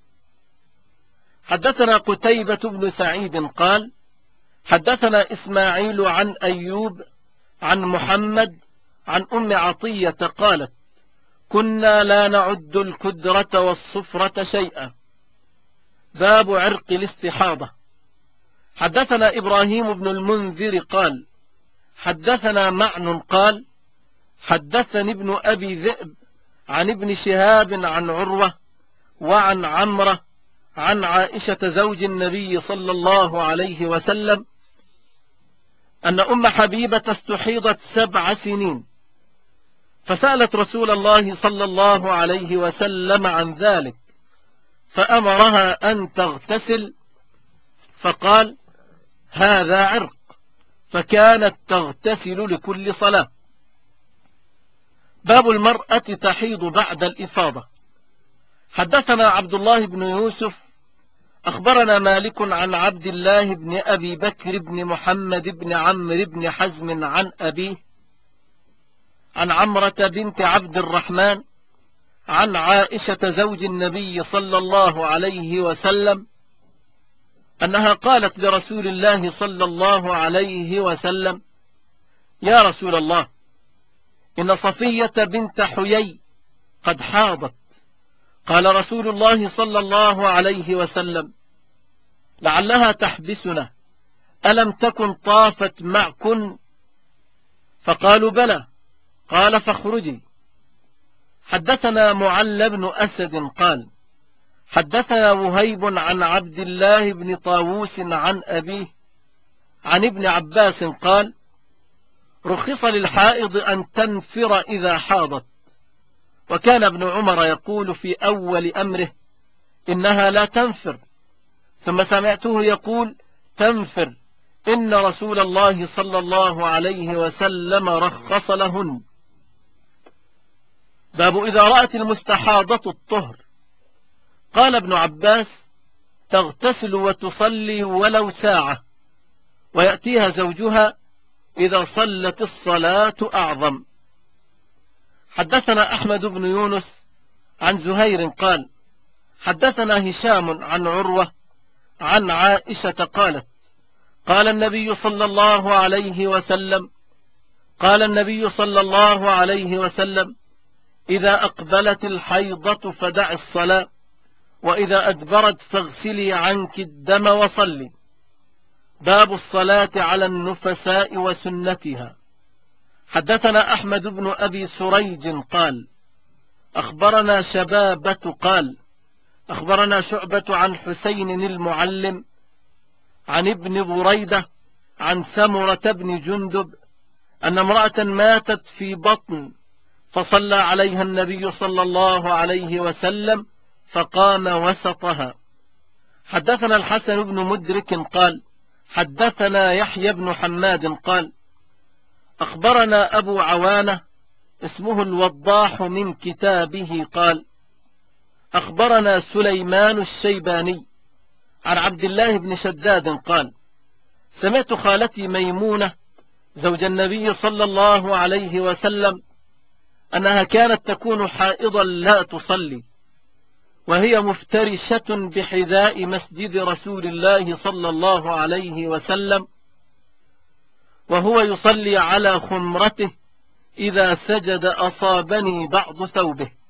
حدثنا قتيبة بن سعيد قال: حدثنا إسماعيل عن أيوب عن محمد عن أم عطية قالت: كنا لا نعد الكدرة والصفرة شيئا. باب عرق الاستحاضة. حدثنا إبراهيم بن المنذر قال: حدثنا معن قال: حدثني ابن أبي ذئب عن ابن شهاب عن عروة وعن عمرة عن عائشة زوج النبي صلى الله عليه وسلم أن أم حبيبة استحيضت 7 سنين، فسألت رسول الله صلى الله عليه وسلم عن ذلك، فأمرها أن تغتسل، فقال: هذا عرق، فكانت تغتسل لكل صلاة. باب المرأة تحيض بعد الإفاضة. حدثنا عبد الله بن يوسف أخبرنا مالك عن عبد الله بن أبي بكر بن محمد بن عمرو بن حزم عن أبيه عن عمرة بنت عبد الرحمن عن عائشة زوج النبي صلى الله عليه وسلم أنها قالت لرسول الله صلى الله عليه وسلم: يا رسول الله، إن صفية بنت حيي قد حاضت. قال رسول الله صلى الله عليه وسلم: لعلها تحبسنا، ألم تكن طافت معكن؟ فقالوا: بلى. قال: فاخرجي. حدثنا معل بن أسد قال: حدثنا وهيب عن عبد الله بن طاووس عن أبيه عن ابن عباس قال: رخص للحائض أن تنفر إذا حاضت. وكان ابن عمر يقول في أول أمره: إنها لا تنفر، ثم سمعته يقول: تنفر، إن رسول الله صلى الله عليه وسلم رخص لهن. باب إذا رأت المستحاضة الطهر. قال ابن عباس: تغتسل وتصلي ولو ساعة، ويأتيها زوجها إذا صلت الصلاة أعظم. حدثنا أحمد بن يونس عن زهير قال: حدثنا هشام عن عروة عن عائشة قالت: قال النبي صلى الله عليه وسلم: إذا أقبلت الحيضة فدع الصلاة، وإذا أدبرت فاغسلي عنك الدم وصلي. باب الصلاة على النفساء وسنتها. حدثنا أحمد بن أبي سريج قال: أخبرنا شبابة قال: أخبرنا شعبة عن حسين المعلم عن ابن بريدة عن سمرة بن جندب أن امرأة ماتت في بطن، فصلى عليها النبي صلى الله عليه وسلم فقام وسطها. حدثنا الحسن بن مدرك قال: حدثنا يحيى بن حماد قال: أخبرنا أبو عوانة اسمه الوضاح من كتابه قال: أخبرنا سليمان الشيباني عن عبد الله بن شداد قال: سمعت خالتي ميمونة زوج النبي صلى الله عليه وسلم أنها كانت تكون حائضا لا تصلي، وهي مفترشة بحذاء مسجد رسول الله صلى الله عليه وسلم، وهو يصلي على خمرته، إذا سجد أصابني بعض ثوبه.